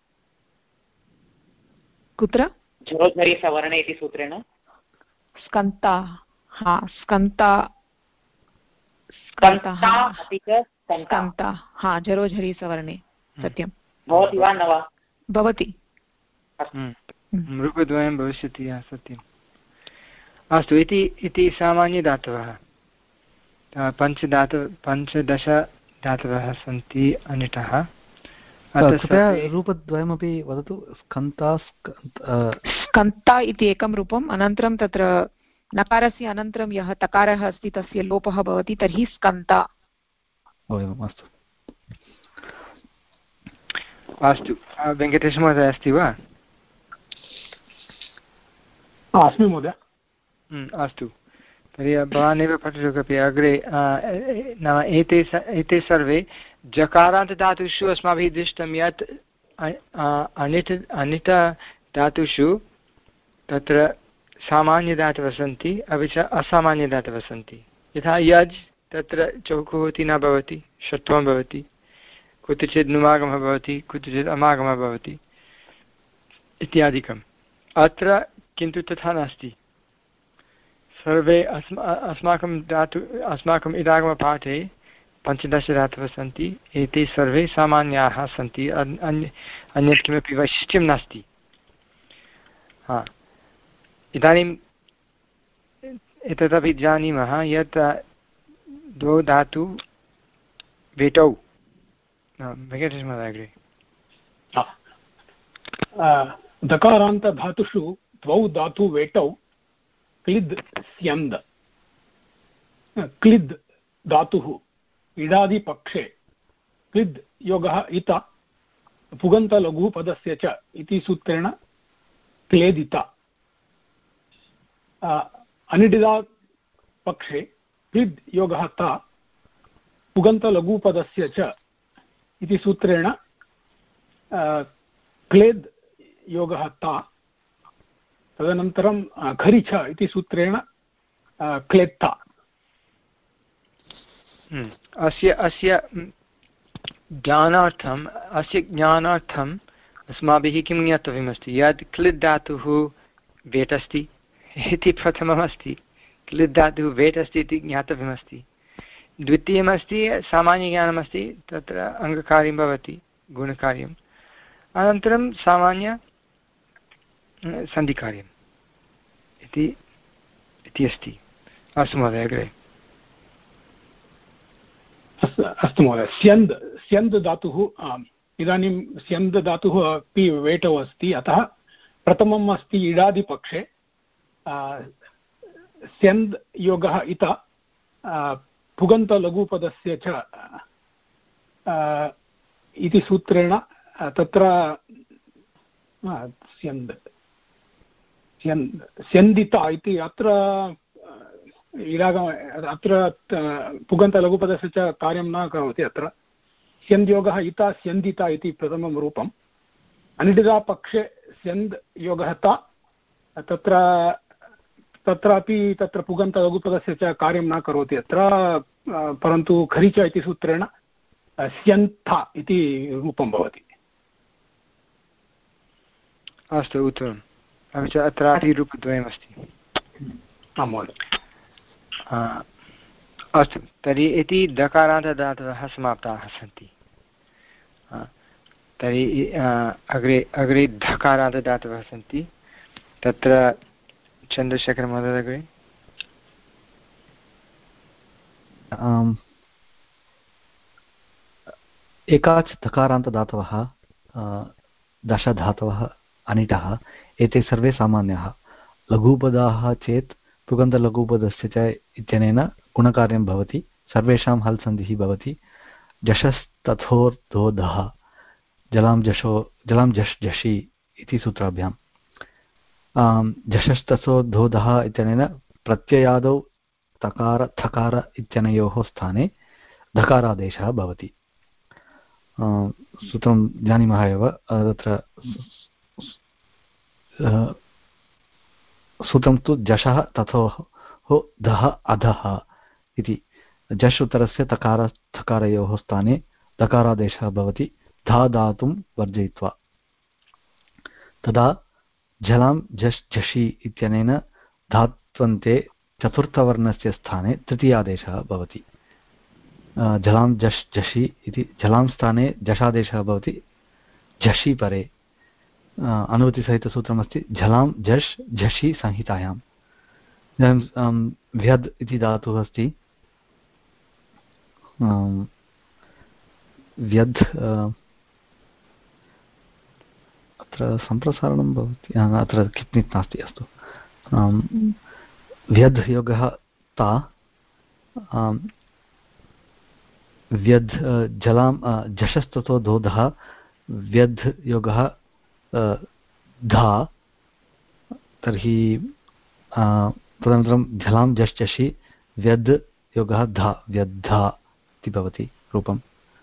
[SPEAKER 2] कुत्र?
[SPEAKER 6] झरोझरि सवर्णे इति सूत्रेण
[SPEAKER 2] स्कन्ता। हा, स्कन्ता स्कन्ता हा, झरोझरि सवर्णे सत्यं
[SPEAKER 6] भवति वा न वा?
[SPEAKER 2] भवति,
[SPEAKER 1] रूपद्वयं भविष्यति। सत्यम्। अस्तु, इति इति सामान्यदातवः। पञ्चदातु पञ्चदश धातवः सन्ति अनिटः।
[SPEAKER 5] रूपद्वयमपि वदतु। स्कन्ता
[SPEAKER 2] स्कन्ता इति एकं रूपम्, अनन्तरं तत्र नकारस्य अनन्तरं यः तकारः अस्ति तस्य लोपः भवति, तर्हि स्कन्ता
[SPEAKER 5] ओ एवम् अस्तु
[SPEAKER 1] अस्तु वेङ्कटेशमहोदय अस्ति वा?
[SPEAKER 7] अस्मि महोदय।
[SPEAKER 1] अस्तु तर्हि भवानेव पठतु कृपया अग्रे। नाम एते एते सर्वे जकारान्तधातुषु अस्माभिः दृष्टं यत् अनिट अनिट धातुषु तत्र सामान्यधातवः सन्ति अपि च असामान्यधातवः सन्ति। यथा यज् तत्र चौकुहोति न भवति, षत्वं भवति, कुत्रचित् नुमागमः भवति, कुत्रचित् अमागमः भवति इत्यादिकम्। अत्र किन्तु तथा नास्ति। सर्वे अस्मा अस्माकं धातु अस्माकम् इदागमपाठे पञ्चदशधातवः सन्ति। एते सर्वे सामान्याः सन्ति, अन्य अन्यत् किमपि वैशिष्ट्यं नास्ति। हा इदानीम् एतदपि जानीमः यत् द्वौ धातु वेटौ। वेङ्कटेशमहोदय अग्रे।
[SPEAKER 7] दकारान्तधातुषु द्वौ धातु वेटौ क्लिद् स्यन्द्। क्लिद् धातुः इडादिपक्षे क्लिद् योगः इत पुगन्तलघुपदस्य च इति सूत्रेण क्लेदिता। अनिडिदा पक्षे क्लिद् योगः ता पुगन्तलघुपदस्य च इति सूत्रेण क्लेद् योगः ता। तदनन्तरं खरि च इति सूत्रेण क्लेत्ता।
[SPEAKER 1] अस्य अस्य ज्ञानार्थम् अस्य ज्ञानार्थम् अस्माभिः किं ज्ञातव्यमस्ति यत् क्लिद् धातुः वेट् अस्ति इति प्रथममस्ति। क्लिद् धातुः वेट् अस्ति इति ज्ञातव्यमस्ति। द्वितीयमस्ति सामान्यज्ञानमस्ति, तत्र अङ्गकार्यं भवति गुणकार्यम्, अनन्तरं सामान्य सन्धिकार्यम् इति इति अस्ति। अस्तु महोदय अग्रे।
[SPEAKER 7] अस्तु महोदय। स्यन्द् स्यन्द् धातुः इदानीं स्यन्द् धातुः अपि वेटौ अस्ति, अतः प्रथमम् अस्ति इडादिपक्षे स्यन्द् योगः इत पुगन्तलघुपदस्य च इति सूत्रेण तत्र स्यन्द् स्यन्द् स्यन्दिता इति अत्र इडागम अत्र पुगन्तलघुपदस्य च कार्यं न करोति। अत्र स्यन्द् योगः इता स्यन्दिता इति प्रथमं रूपम्। अनिडिदापक्षे स्यन्द् योगः ता तत्र तत्रापि तत्र पुगन्तलघुपदस्य च कार्यं न करोति अत्र, परन्तु खरिच इति सूत्रेण स्यन्था इति रूपं भवति।
[SPEAKER 1] अस्तु उत्तमम्। अपि च अत्रापि रूपद्वयमस्ति।
[SPEAKER 7] आं महोदय।
[SPEAKER 1] अस्तु तर्हि इति दकारान्तधातवः समाप्ताः सन्ति। तर्हि अग्रे अग्रे धकारान्तधातवः सन्ति। तत्र चन्द्रशेखरमहोदय अग्रे।
[SPEAKER 5] एकाच् धकारान्तधातवः दशधातवः अनिटः एते सर्वे सामान्याः। लघुपदाः चेत् पुगन्तलघुपदस्य च इत्यनेन गुणकार्यं भवति, सर्वेषां हल् सन्धिः भवति। जशस्तथोर्धोधः जलां जशो जलां झष् झषि इति सूत्राभ्यां झषस्तथोर्धोधः इत्यनेन प्रत्ययादौ तकार थकार इत्यनयोः स्थाने धकारादेशः भवति। सूत्रं जानीमः एव। तत्र सूत्रं तु जशः तथोः धः अधः इति। जश् उत्तरस्य तकार थकारयोः स्थाने दकारादेशः भवति धा धातुं वर्जयित्वा। तदा जलां झष् झषि इत्यनेन धात्वन्ते चतुर्थवर्णस्य स्थाने तृतीयादेशः भवति। जलां झष् झषि इति जलां स्थाने झषादेशः भवति झषि परे। अनुवृत्तिसहितसूत्रमस्ति झलां झष् झषि संहितायां। इदानीं व्यद् इति धातुः अस्ति। व्यद् अत्र सम्प्रसारणं भवति, अत्र किप्नित् नास्ति। अस्तु व्यद् योगः ता व्यध् जलां झषस्ततो धोधः व्यध् योगः धा तर्हि तदनन्तरं झलां झषि व्यध् योगः धा व्यद्धा इति भवति रूपं।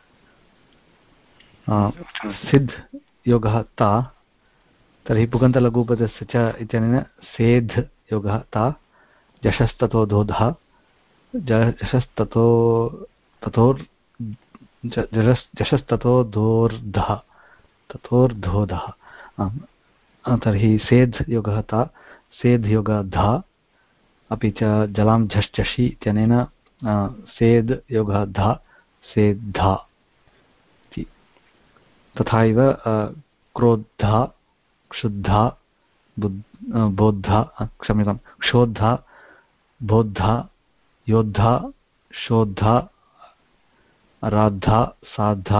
[SPEAKER 5] सिद् योगः ता तर्हि पुगन्तलघुपदस्य च इत्यनेन सेध् योगः ता झषस्ततो धोधः झषस्ततो ततोर् झषस्ततो धोर्धः ततोर्धोधः तर्हि सेध् योगः ता सेध् योगः धा अपि च जलां झषि इत्यनेन सेध् योगः धा सेद्धा इति। तथैव क्रोद्धा क्षुद्धा बोद्धा क्षम्यतां क्षोद्धा बोद्धा योद्धा शोद्धा राद्धा साद्धा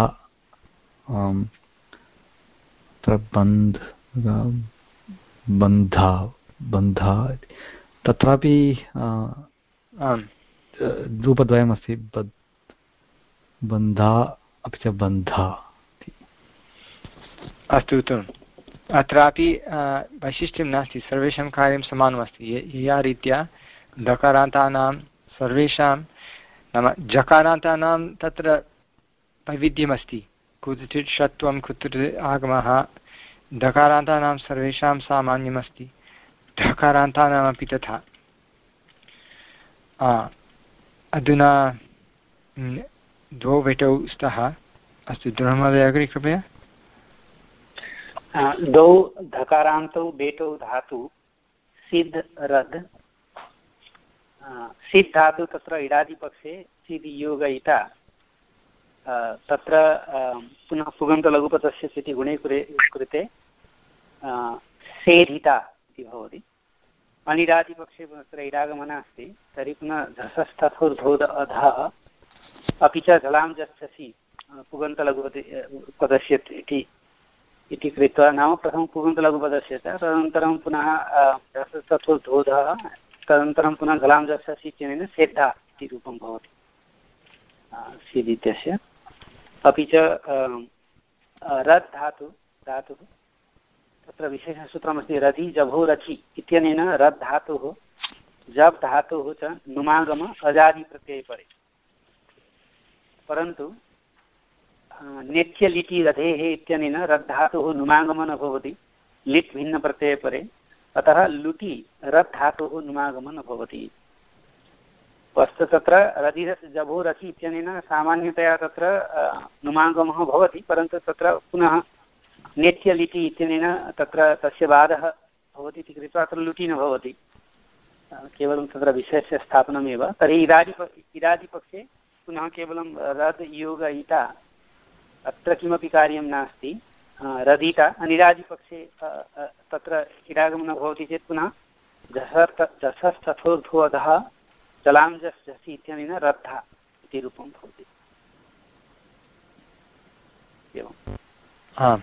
[SPEAKER 5] बन्ध बन्धा बन्धा तत्रापि रूपद्वयमस्ति बद् बन्धा अपि च बन्धा।
[SPEAKER 1] अस्तु उत्तमम्। अत्रापि वैशिष्ट्यं नास्ति, सर्वेषां कार्यं समानमस्ति। यया रीत्या डकारान्तानां सर्वेषां नाम जकारान्तानां तत्र वैविध्यमस्ति, कुत्रचित् षत्वं कुत्रचित् आगमः। डकारान्तानां सर्वेषां सामान्यमस्ति, ढकारान्तानामपि तथा। अधुना द्वौ वेटौ स्तः। अस्तु महोदय अग्रे कृपया।
[SPEAKER 4] द्वौ धकारान्तौ बेटौ धातु सिद् रद्। सिद् धातु तत्र इडादिपक्षे सिद् योगयिता तत्र पुनः पुगन्तलघुपदस्य स्थिति गुणे कृते सेधिता इति भवति। अनिडादिपक्षे तत्र इडागमनः अस्ति तर्हि पुनः झषस्तथोर्धोध अधः अपि च जलां झषसि पुगन्तलघुपदे पदस्य इति इति कृत्वा नाम प्रथमं पुगन्तलघुपदस्य च तदनन्तरं पुनः झषस्तथोर्धोधः तदनन्तरं पुनः जलां झषसि इत्यनेन सेद्धा इति रूपं भवति सिद् इत्यस्य। अपि च रद् धातु धातुः तत्र विशेषसूत्रमस्ति रधि जभो रचि इत्यनेन रद् धातुः जब् धातुः च नुमागम अजादिप्रत्ययपरे, परन्तु नेत्य लिटि रधेः इत्यनेन रद् धातुः नुमागम न भवति, लिट् भिन्नप्रत्ययपरे, अतः लुटि रद् धातुः नुमागम न भवति। वस्तु तत्र रधिरस् जभो रचि इत्यनेन सामान्यतया तत्र नुमागमः भवति, परन्तु तत्र पुनः नेत्य लिटि इत्यनेन तत्र तस्य बाधः भवति इति कृत्वा अत्र लुटि न भवति, केवलं तत्र विशेषस्य स्थापनमेव। तर्हि इदादिप इदादिपक्षे पुनः केवलं रद् योग इता, अत्र किमपि कार्यं नास्ति। रदिता अनिरादिपक्षे तत्र इडागमनं भवति चेत् पुनः झषस्तथोर्धोधः जलां झषसि इत्यनेन रद्धा इति रूपं भवति। एवम्।
[SPEAKER 1] आम्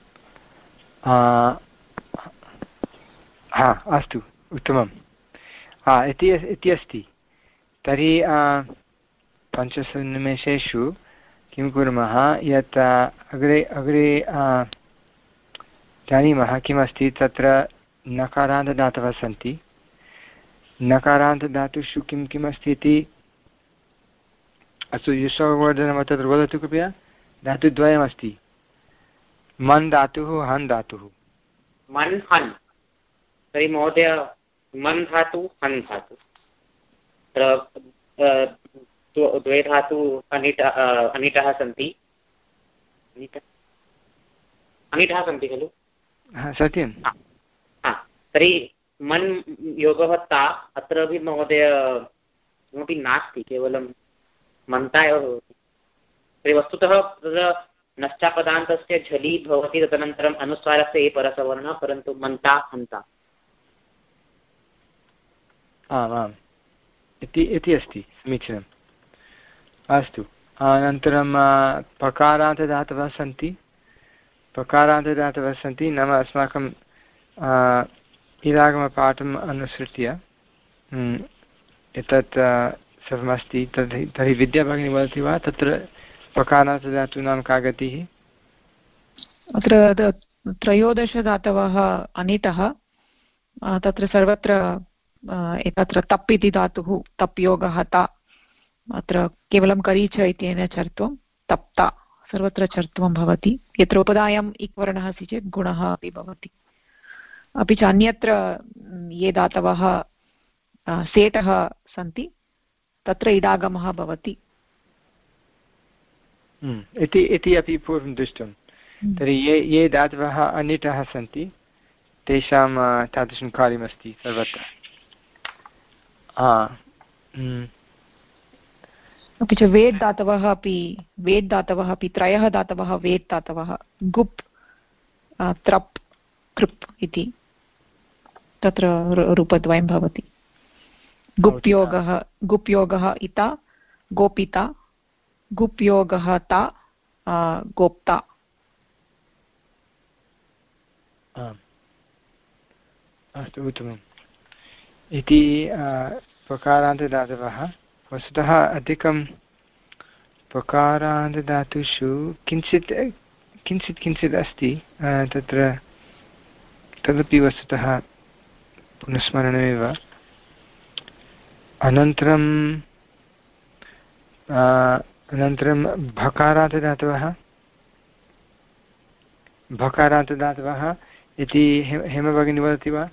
[SPEAKER 1] हा अस्तु उत्तमं। हा इति इति अस्ति। तर्हि पञ्चसु निमेषेषु किं कुर्मः यत् अग्रे अग्रे जानीमः किमस्ति तत्र नकारान्तदातवः सन्ति। नकारान्तदातुषु किं किम् अस्ति इति अस्तु यशोवर्धनं तत्र वदतु कृपया। धातुद्वयमस्ति, मन् धातुः हन् धातुः।
[SPEAKER 6] मन् हन् तर्हि महोदय मन् धातु हन् धातु द्वे धातु अनिट अनिटः सन्ति अनिटः सन्ति खलु?
[SPEAKER 1] सत्यं।
[SPEAKER 6] तर्हि मन् योगः ता अत्र अपि महोदय किमपि नास्ति, केवलं मन्ता एव भवति। तर्हि वस्तुतः तत्र नश्चापदान्तस्य झलि भवति, तदनन्तरम् अनुस्वारस्य ये परसवर्णः, परन्तु मन्ता हन्ता।
[SPEAKER 1] आम् आम् इति इति अस्ति, समीचीनम्। अस्तु अनन्तरं पकारान्तदातवः सन्ति। पकारान्तदातवः सन्ति नाम अस्माकं इदागमपाठम् अनुसृत्य एतत् सर्वमस्ति तर्हि तर्हि विद्या भगिनी वदति वा तत्र पकारान्तधातूनां का गतिः?
[SPEAKER 2] अत्र त्रयोदशधातवः अनितः तत्र सर्वत्र एकत्र तप् इति धातुः तप् योगः ता अत्र केवलं करीच इत्यनेन चर्त्वं तप्ता सर्वत्र चर्त्वं भवति। यत्र उपधायाम् इक् वर्णः अस्ति चेत् गुणः अपि भवति। अपि च अन्यत्र ये धातवः सेटः सन्ति तत्र इडागमः भवति
[SPEAKER 1] इति इति अपि पूर्वं दृष्टं। तर्हि ये ये धातवः अनिटः सन्ति तेषां तादृशं कार्यमस्ति सर्वत्र।
[SPEAKER 2] अपि च वेट् धातवः अपि वेट् धातवः अपि त्रयः धातवः वेट् धातवः गुप् त्रप् कृप् इति तत्र रूपद्वयं भवति। गुप्योगः गुप्योगः इता गोपिता गुप्योगः ता गोप्ता।
[SPEAKER 1] अस्तु उत्तमम्। इति पकारान्तधातवः वस्तुतः अधिकं पकारान्तधातुषु किञ्चित् किञ्चित् किञ्चित् अस्ति तत्र तदपि वस्तुतः पुनस्मरणमेव। अनन्तरं अनन्तरं भकारान्तधातवः भकारान्तधातवः इति हेमभगिनी वदति वा?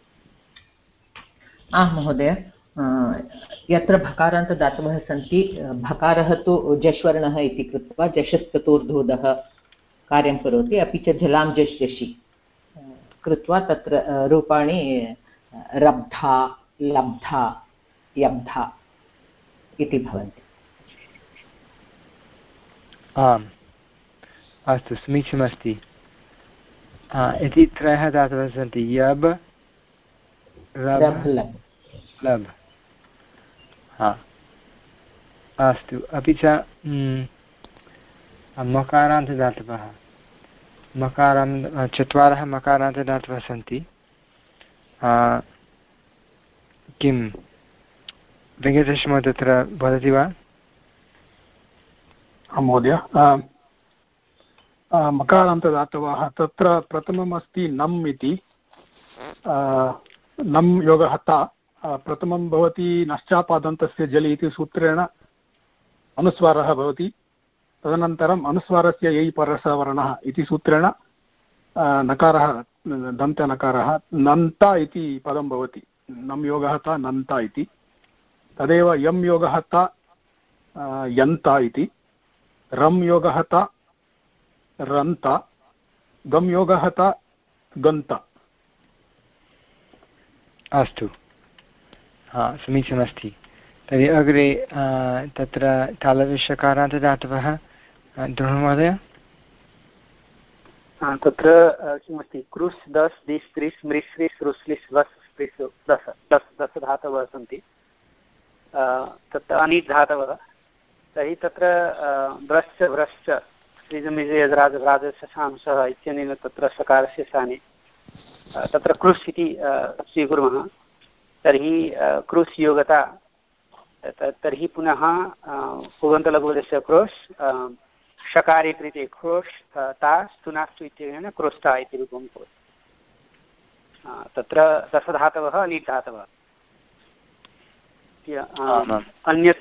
[SPEAKER 3] आं महोदय, यत्र भकारान्तधातवः सन्ति भकारः तु जश्वर्णः इति कृत्वा जशस्ततोर्धोधः कार्यं करोति। अपि च जलां जश् जषि कृत्वा तत्र रूपाणि रब्धा लब्धा यब्धा इति भवन्ति।
[SPEAKER 1] आम् अस्तु समीचीनमस्ति। इति त्रयः धातवः सन्ति यब् रब् लब्। हा अस्तु। अपि च मकारान्तधातवः मकारान् चत्वारः मकारान्तधातवः सन्ति। किं वेङ्कटेशमहोदय तत्र वदति वा?
[SPEAKER 7] महोदय, मकारान्तधातवः तत्र प्रथमम् अस्ति नम् इति नम् योगः ता प्रथमं भवति नश्चापादन्तस्य जलि इति सूत्रेण अनुस्वारः भवति। तदनन्तरम् अनुस्वारस्य यै परसवर्णः इति सूत्रेण नकारः दन्तनकारः नन्ता इति पदं भवति। नम् योगः ता नन्ता इति। तदेव यम् योगः ता यन्ता इति। रम् योगः ता रन्ता। गम् योगः ता गन्ता।
[SPEAKER 1] अस्तु, हा समीचीनमस्ति। तर्हि अग्रे तत्र तालव्यषकारान्तधातवः द्रोणमहोदय।
[SPEAKER 4] तत्र किमस्ति क्रुस् दस् दिस् त्रिस् मृस् श्रिस् रुस्लिस् वस् स्प्रिस् दश दश दश धातवः सन्ति। तत्र अनिट् धातवः। तर्हि तत्र द्रश्च व्रश्च श्रीजमिजयराजराजशशांसः इत्यनेन तत्र सकारस्य स्थाने तत्र क्रुस् इति स्वीकुर्मः। तर्हि क्रुस् योगता तर्हि पुनः पुगन्तलघुपदस्य क्रोश् षकारे कृते क्रोश् ता स्तुनास्तु इत्यनेन क्रोष्टा इति रूपं भवति। तत्र दशधातवः अनिट् धातवः। अन्यत्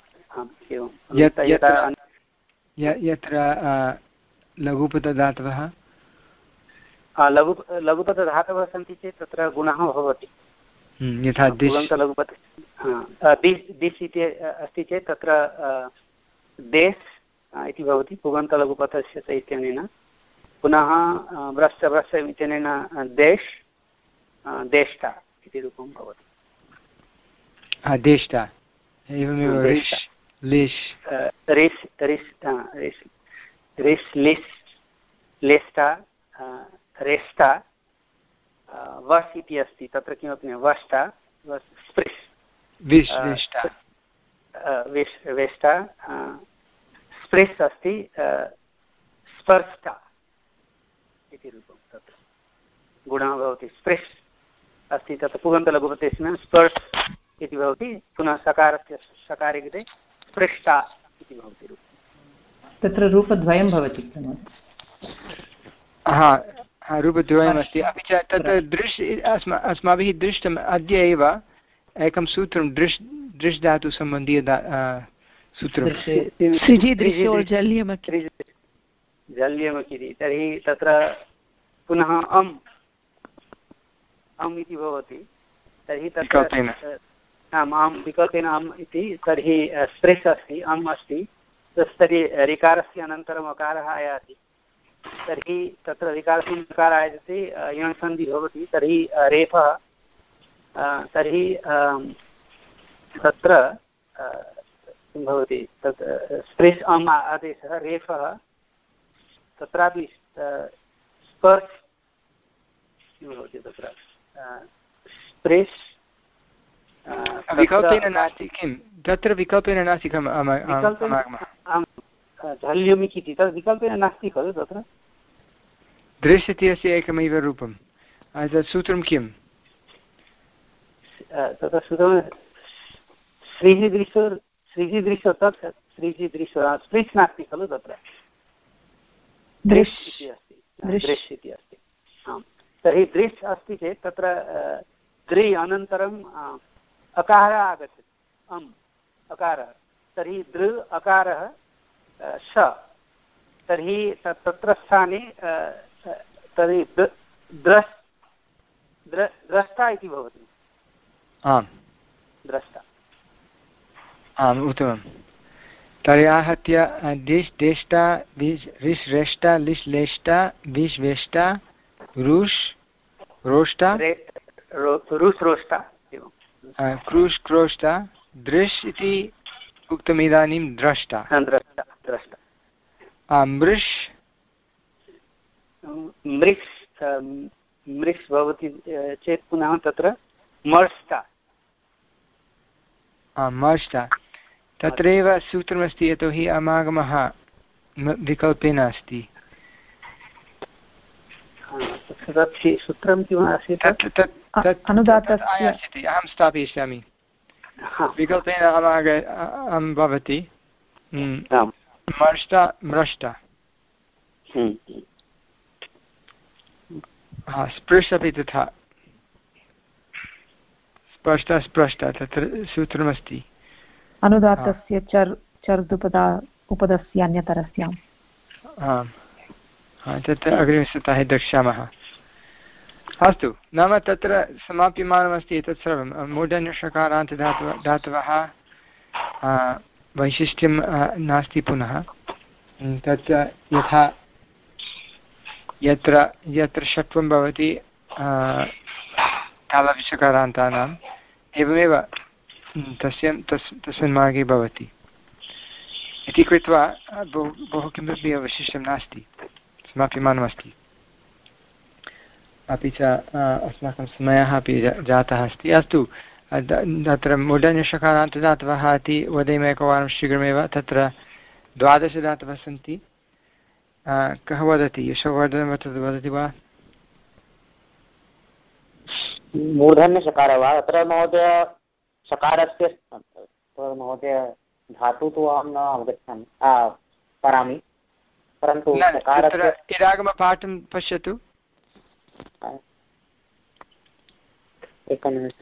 [SPEAKER 1] यत्र लघुपदधातवः
[SPEAKER 4] लघु लघुपदधातवः सन्ति चेत् तत्र गुणः भवति।
[SPEAKER 1] यथा
[SPEAKER 4] पुगन्तलघुपद दिस् दिस् इति अस्ति चेत् तत्र देस् इति भवति पुगन्तलघुपथस्य च इत्यनेन। पुनः व्रश्च व्रश्च इत्यनेन देश् देष्टा इति रूपं भवति।
[SPEAKER 1] देष्टा एवमेव रिश् लिश्
[SPEAKER 4] रिस् रिस् रिस् रिस् लिस् लेष्टा रेष्टा वस् इति अस्ति तत्र किमपि न वष्टा स्प्रिस्
[SPEAKER 1] विश्वेष्टा
[SPEAKER 4] वेष्टा स्प्रिस् अस्ति स्पर्ष्टा इति रूपं तत्र गुणः भवति। स्प्रिस् अस्ति तत्र पुगन्तलघुपतेन स्पर्श् इति भवति, पुनः सकारस्य सकारे कृते स्पृष्टा इति भवति रूपं।
[SPEAKER 3] तत्र रूपद्वयं भवति खलु?
[SPEAKER 1] हा, रूपद्वयमस्ति। अपि च तत्र दृश् अस्मा अस्माभिः दृष्टम् अद्य एव एकं सूत्रं दृश् दृश् धातुसम्बन्धीय सूत्रं
[SPEAKER 4] जल्यमकिति। तर्हि तत्र पुनः अम् अम् इति भवति। तर्हि तत्र आम् आम् विकल्पेन अम् इति। तर्हि स्प्रेस् अस्ति, अम् अस्ति, तर्हि ऋकारस्य अनन्तरम् अकारः आयाति। तर्हि तत्र ऋकारस्य ऋकारः आयाति, यणसन्धिः भवति। तर्हि रेफः, तर्हि तत्र किं भवति, तत् स्प्रेस् अम् आदेशः रेफः, तत्रापि स्पर्श किं भवति, तत्र स्प्रेस्
[SPEAKER 1] विकल्पेन नास्ति किं तत्र विकल्पेन नास्ति खलु?
[SPEAKER 4] झल्यमिक् इति तद् विकल्पेन नास्ति खलु? तत्र
[SPEAKER 1] दृश् इति अस्य एकमेव रूपं। तत् सूत्रं किम्?
[SPEAKER 4] तत्र सूत्रं श्रीजिदृशो श्रीजिदृशो तत् श्रीजिदृशो स्प्रेस् नास्ति खलु? तत्र दृश् इति अस्ति, दृश् इति अस्ति। आम्, तर्हि दृश् अस्ति चेत् तत्र दृ अनन्तरं अकारः आगच्छति, अम् अकारः। तर्हि दृ अकारः श, तर्हि तत्र स्थाने तर्हि द्रष् द्रष्टा इति भवति।
[SPEAKER 1] आम्,
[SPEAKER 4] द्रष्टा।
[SPEAKER 1] आम्, उत्तमं। तर्हि आहत्य दिश् देष्टा विश् रिश् रेष्टा लिश् लेष्टा विश् वेष्टा रुष् रोष्टा
[SPEAKER 4] रुष् रोष्टा
[SPEAKER 1] क्रूष् क्रोष्टा दृश् इति उक्तम् इदानीं द्रष्टा द्रष्टा मृष्
[SPEAKER 4] मृक्स् मृक्स् भवति चेत् पुनः तत्र मर्ष्टा
[SPEAKER 1] मर्ष्टा। तत्रैव सूत्रमस्ति, यतोहि अमागमः विकल्पेन अस्ति।
[SPEAKER 4] सूत्रं किम् आसीत्?
[SPEAKER 1] आयास्यति, अहं स्थापयिष्यामि। विकल्पेन अमाग अं भवति मर्ष्टा म्रष्टा। स्पृश् अपि तथा, स्पष्टा स्पृष्टा, तत्र सूत्रमस्ति।
[SPEAKER 2] अनुदात्तस्य चर् चर्दुपदा उपदस्य अन्यतरस्याम्।
[SPEAKER 1] आम्, तत्र अग्रिमसप्ताहे द्रक्ष्यामः। अस्तु, नाम तत्र समाप्यमानमस्ति एतत् सर्वं। मूर्धन्यषकारान्तधातवः धातवः वैशिष्ट्यं नास्ति पुनः। तत् यथा यत्र यत्र षत्वं भवति तालव्यषकारान्तानाम्, एवमेव तस्य तस् तस्मिन् मार्गे भवति इति कृत्वा बहु बहु किमपि अवशिष्टं नास्ति, समाप्यमानमस्ति। अपि च अस्माकं समयः अपि जातः अस्ति। अस्तु, तत्र मूर्धन्यषकारान्तदातवः इति वदेम एकवारं शीघ्रमेव। तत्र द्वादशदातवः सन्ति। कः वदति? यशोवर्धनं वदति वा?
[SPEAKER 6] मूर्धन्यषकारः वा? अत्र महोदय सकारस्य महोदय धातु तु अहं न अवगच्छामि परामि, परन्तु
[SPEAKER 1] इदागमपाठं पश्यतु।
[SPEAKER 6] एकनिमिषम्।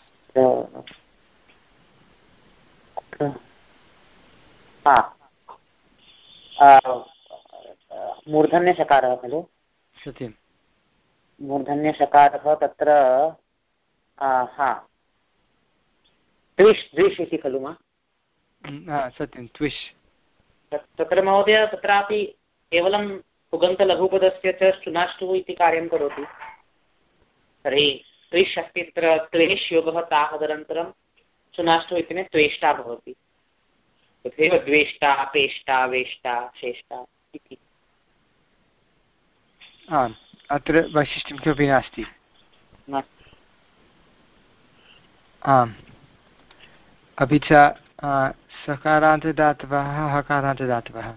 [SPEAKER 6] मूर्धन्यषकारः खलु?
[SPEAKER 1] सत्यं,
[SPEAKER 6] मूर्धन्यषकारः तत्र हा ट्विश् द्विश् इति खलु वा?
[SPEAKER 1] सत्यं, ट्विश्।
[SPEAKER 6] तत्र महोदय तत्रापि केवलं पुगन्तलघुपदस्य च शुनाष्टुः इति कार्यं करोति। तर्हि त्विश् अस्ति, तत्र त्वेष् योगः तावदनन्तरं शुनाष्टुः इत्यनेन त्वेष्टा भवति। तथैव द्वेष्टा पेष्टा वेष्टा शेष्टा इति।
[SPEAKER 1] आम्, अत्र वैशिष्ट्यं किमपि नास्ति। आम्, अपि च सकारान्तदातवः हकारान्तदातवः।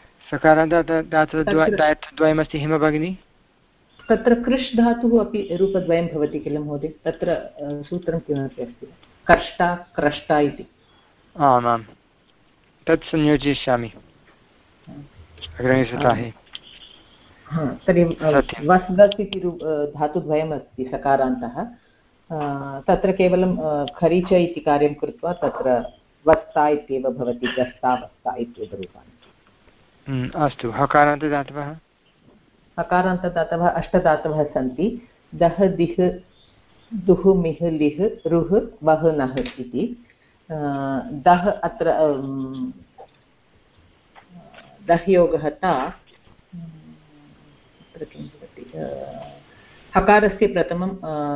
[SPEAKER 1] सकारान्तदातवद्वयमस्ति हिम भगिनी।
[SPEAKER 3] तत्र कृष् धातुः अपि रूपद्वयं भवति किल महोदय? तत्र सूत्रं किमपि अस्ति? कर्ष्टा क्रष्टा इति।
[SPEAKER 1] आमां तत् संयोजयिष्यामि अग्रिमसप्ताहे।
[SPEAKER 3] तर्हि वस् गस् इति धातुद्वयम् अस्ति सकारान्तः, तत्र केवलं खरीच इति कार्यं कृत्वा तत्र वस्ता इत्येव भवति, गस्ता वस्ता इत्येव रूपाणि।
[SPEAKER 1] अस्तु, हकारान्तदातवः
[SPEAKER 3] हकारान्तदातवः अष्टदातवः सन्ति। दः दिः दुः मिः लिः रुः वः नः इति। दः अत्र दह्योगः ता अत्र किं भवति, हकारस्य प्रथमं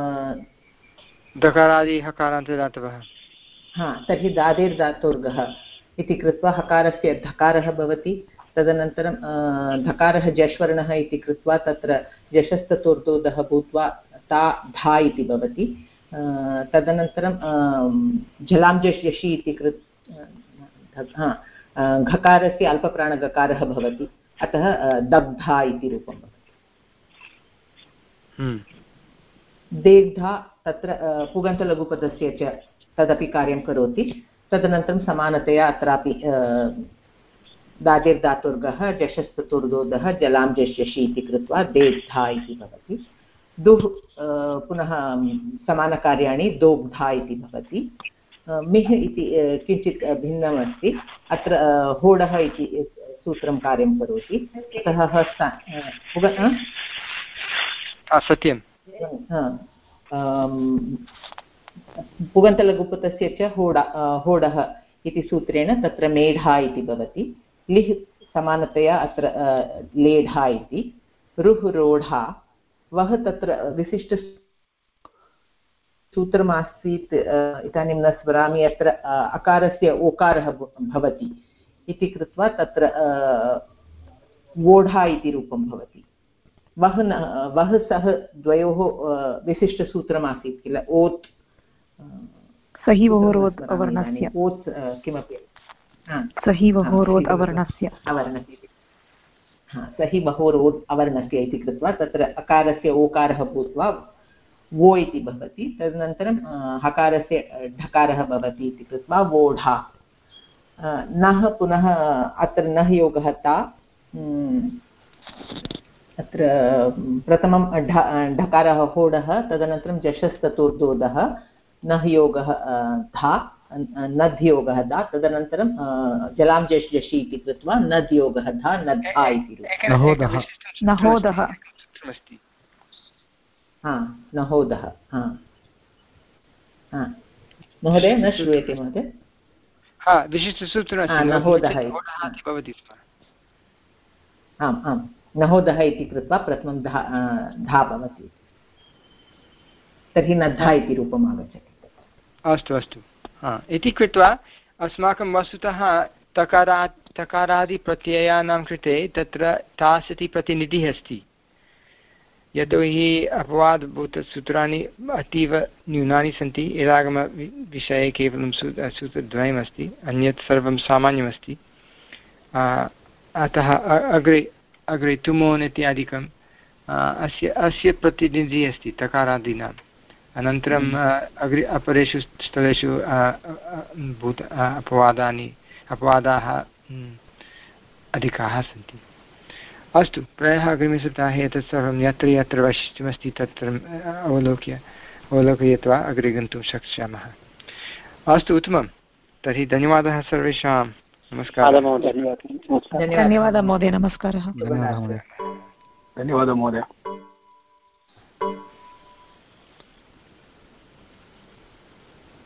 [SPEAKER 1] दकारादि हकारान्तदातवः।
[SPEAKER 3] हा, तर्हि दादेर्धातोर्गः इति कृत्वा हकारस्य धकारः भवति। तदनन्तरं धकारः जश्वर्णः इति कृत्वा तत्र जशस्ततोर्दोदः भूत्वा ता धा इति भवति। तदनन्तरं झलां जश् यशि इति कृत् हा घकारस्य अल्पप्राणगकारः भवति, अतः दग्धा इति रूपं भवति। दीर्घा तत्र पुगन्तलघुपदस्य च तदपि कार्यं करोति। तदनन्तरं समानतया अत्रापि दादिर्धातुर्गः जशस्ततुर्दोदः जलां जष्यषि इति कृत्वा देग्धा इति भवति। दुः पुनः समानकार्याणि दोग्धा इति भवति। मिः इति किञ्चित् भिन्नम् अस्ति, अत्र होडः इति सूत्रं कार्यं करोति। अतः
[SPEAKER 1] सत्यं
[SPEAKER 3] पुगन्तलघुपतस्य च होडा होडः इति सूत्रेण तत्र मेढा इति भवति। लिह् समानतया अत्र लेढा इति। रुः रोढा। वः तत्र विशिष्ट सूत्रमासीत्, इदानीं न स्मरामि। अत्र अकारस्य ओकारः भवति इति कृत्वा तत्र वोढा इति रूपं भवति। वः न वः सः द्वयोः विशिष्टसूत्रमासीत् किल, ओत्
[SPEAKER 2] सहि वहोरोत् अवर्णस्य,
[SPEAKER 3] ओत् किमपि
[SPEAKER 2] सहि वहोरोत् अवर्णस्य
[SPEAKER 3] अवर्णस्य सहि वहोरोत् अवर्णस्य इति कृत्वा तत्र अकारस्य ओकारः भूत्वा वो इति भवति। तदनन्तरं हकारस्य ढकारः भवति इति कृत्वा वोढा। नः पुनः अत्र नः योगः ता, अत्र प्रथमं ढकारः होडः, तदनन्तरं जशस्ततोर्दोदः, नः योगः धा, नद्योगः धा, तदनन्तरं जलां जश् जषि इति कृत्वा नद्योगः धा नद्धा इति
[SPEAKER 2] नहोदः
[SPEAKER 3] हा नहोदः। हा महोदय न श्रूयते महोदय?
[SPEAKER 1] हा विशिष्टसूत्रं
[SPEAKER 3] नहोदः
[SPEAKER 1] भवति स्म।
[SPEAKER 3] आम् आम्, नहोदः इति कृत्वा प्रथमं धा धा भवति, तर्हि नद्धा इति रूपम् आगच्छति।
[SPEAKER 1] अस्तु अस्तु, हा इति कृत्वा अस्माकं वस्तुतः तकारात् तकारादिप्रत्ययानां कृते तत्र तास् इति प्रतिनिधिः अस्ति। यतोहि अपवादभूतसूत्राणि अतीव न्यूनानि सन्ति। एरागमविषये केवलं सू सूत्रद्वयमस्ति, अन्यत् सर्वं सामान्यमस्ति। अतः अग्रे अग्रे तुमोन् इत्यादिकम् अस्य अस्य प्रतिनिधिः अस्ति तकारादीनाम्। अनन्तरम् अग्रे अपरेषु स्थलेषु भूत अपवादानि अपवादाः अधिकाः सन्ति। अस्तु, प्रायः अग्रिमसप्ताहे एतत् सर्वं यत्र यत्र वैशिष्ट्यमस्ति तत्र अवलोक्य अवलोकयित्वा अग्रे गन्तुं शक्ष्यामः। अस्तु, उत्तमं। तर्हि धन्यवादः सर्वेषां। नमस्कारः।
[SPEAKER 2] धन्यवादः महोदय। नमस्कारः।
[SPEAKER 5] धन्यवादः महोदय।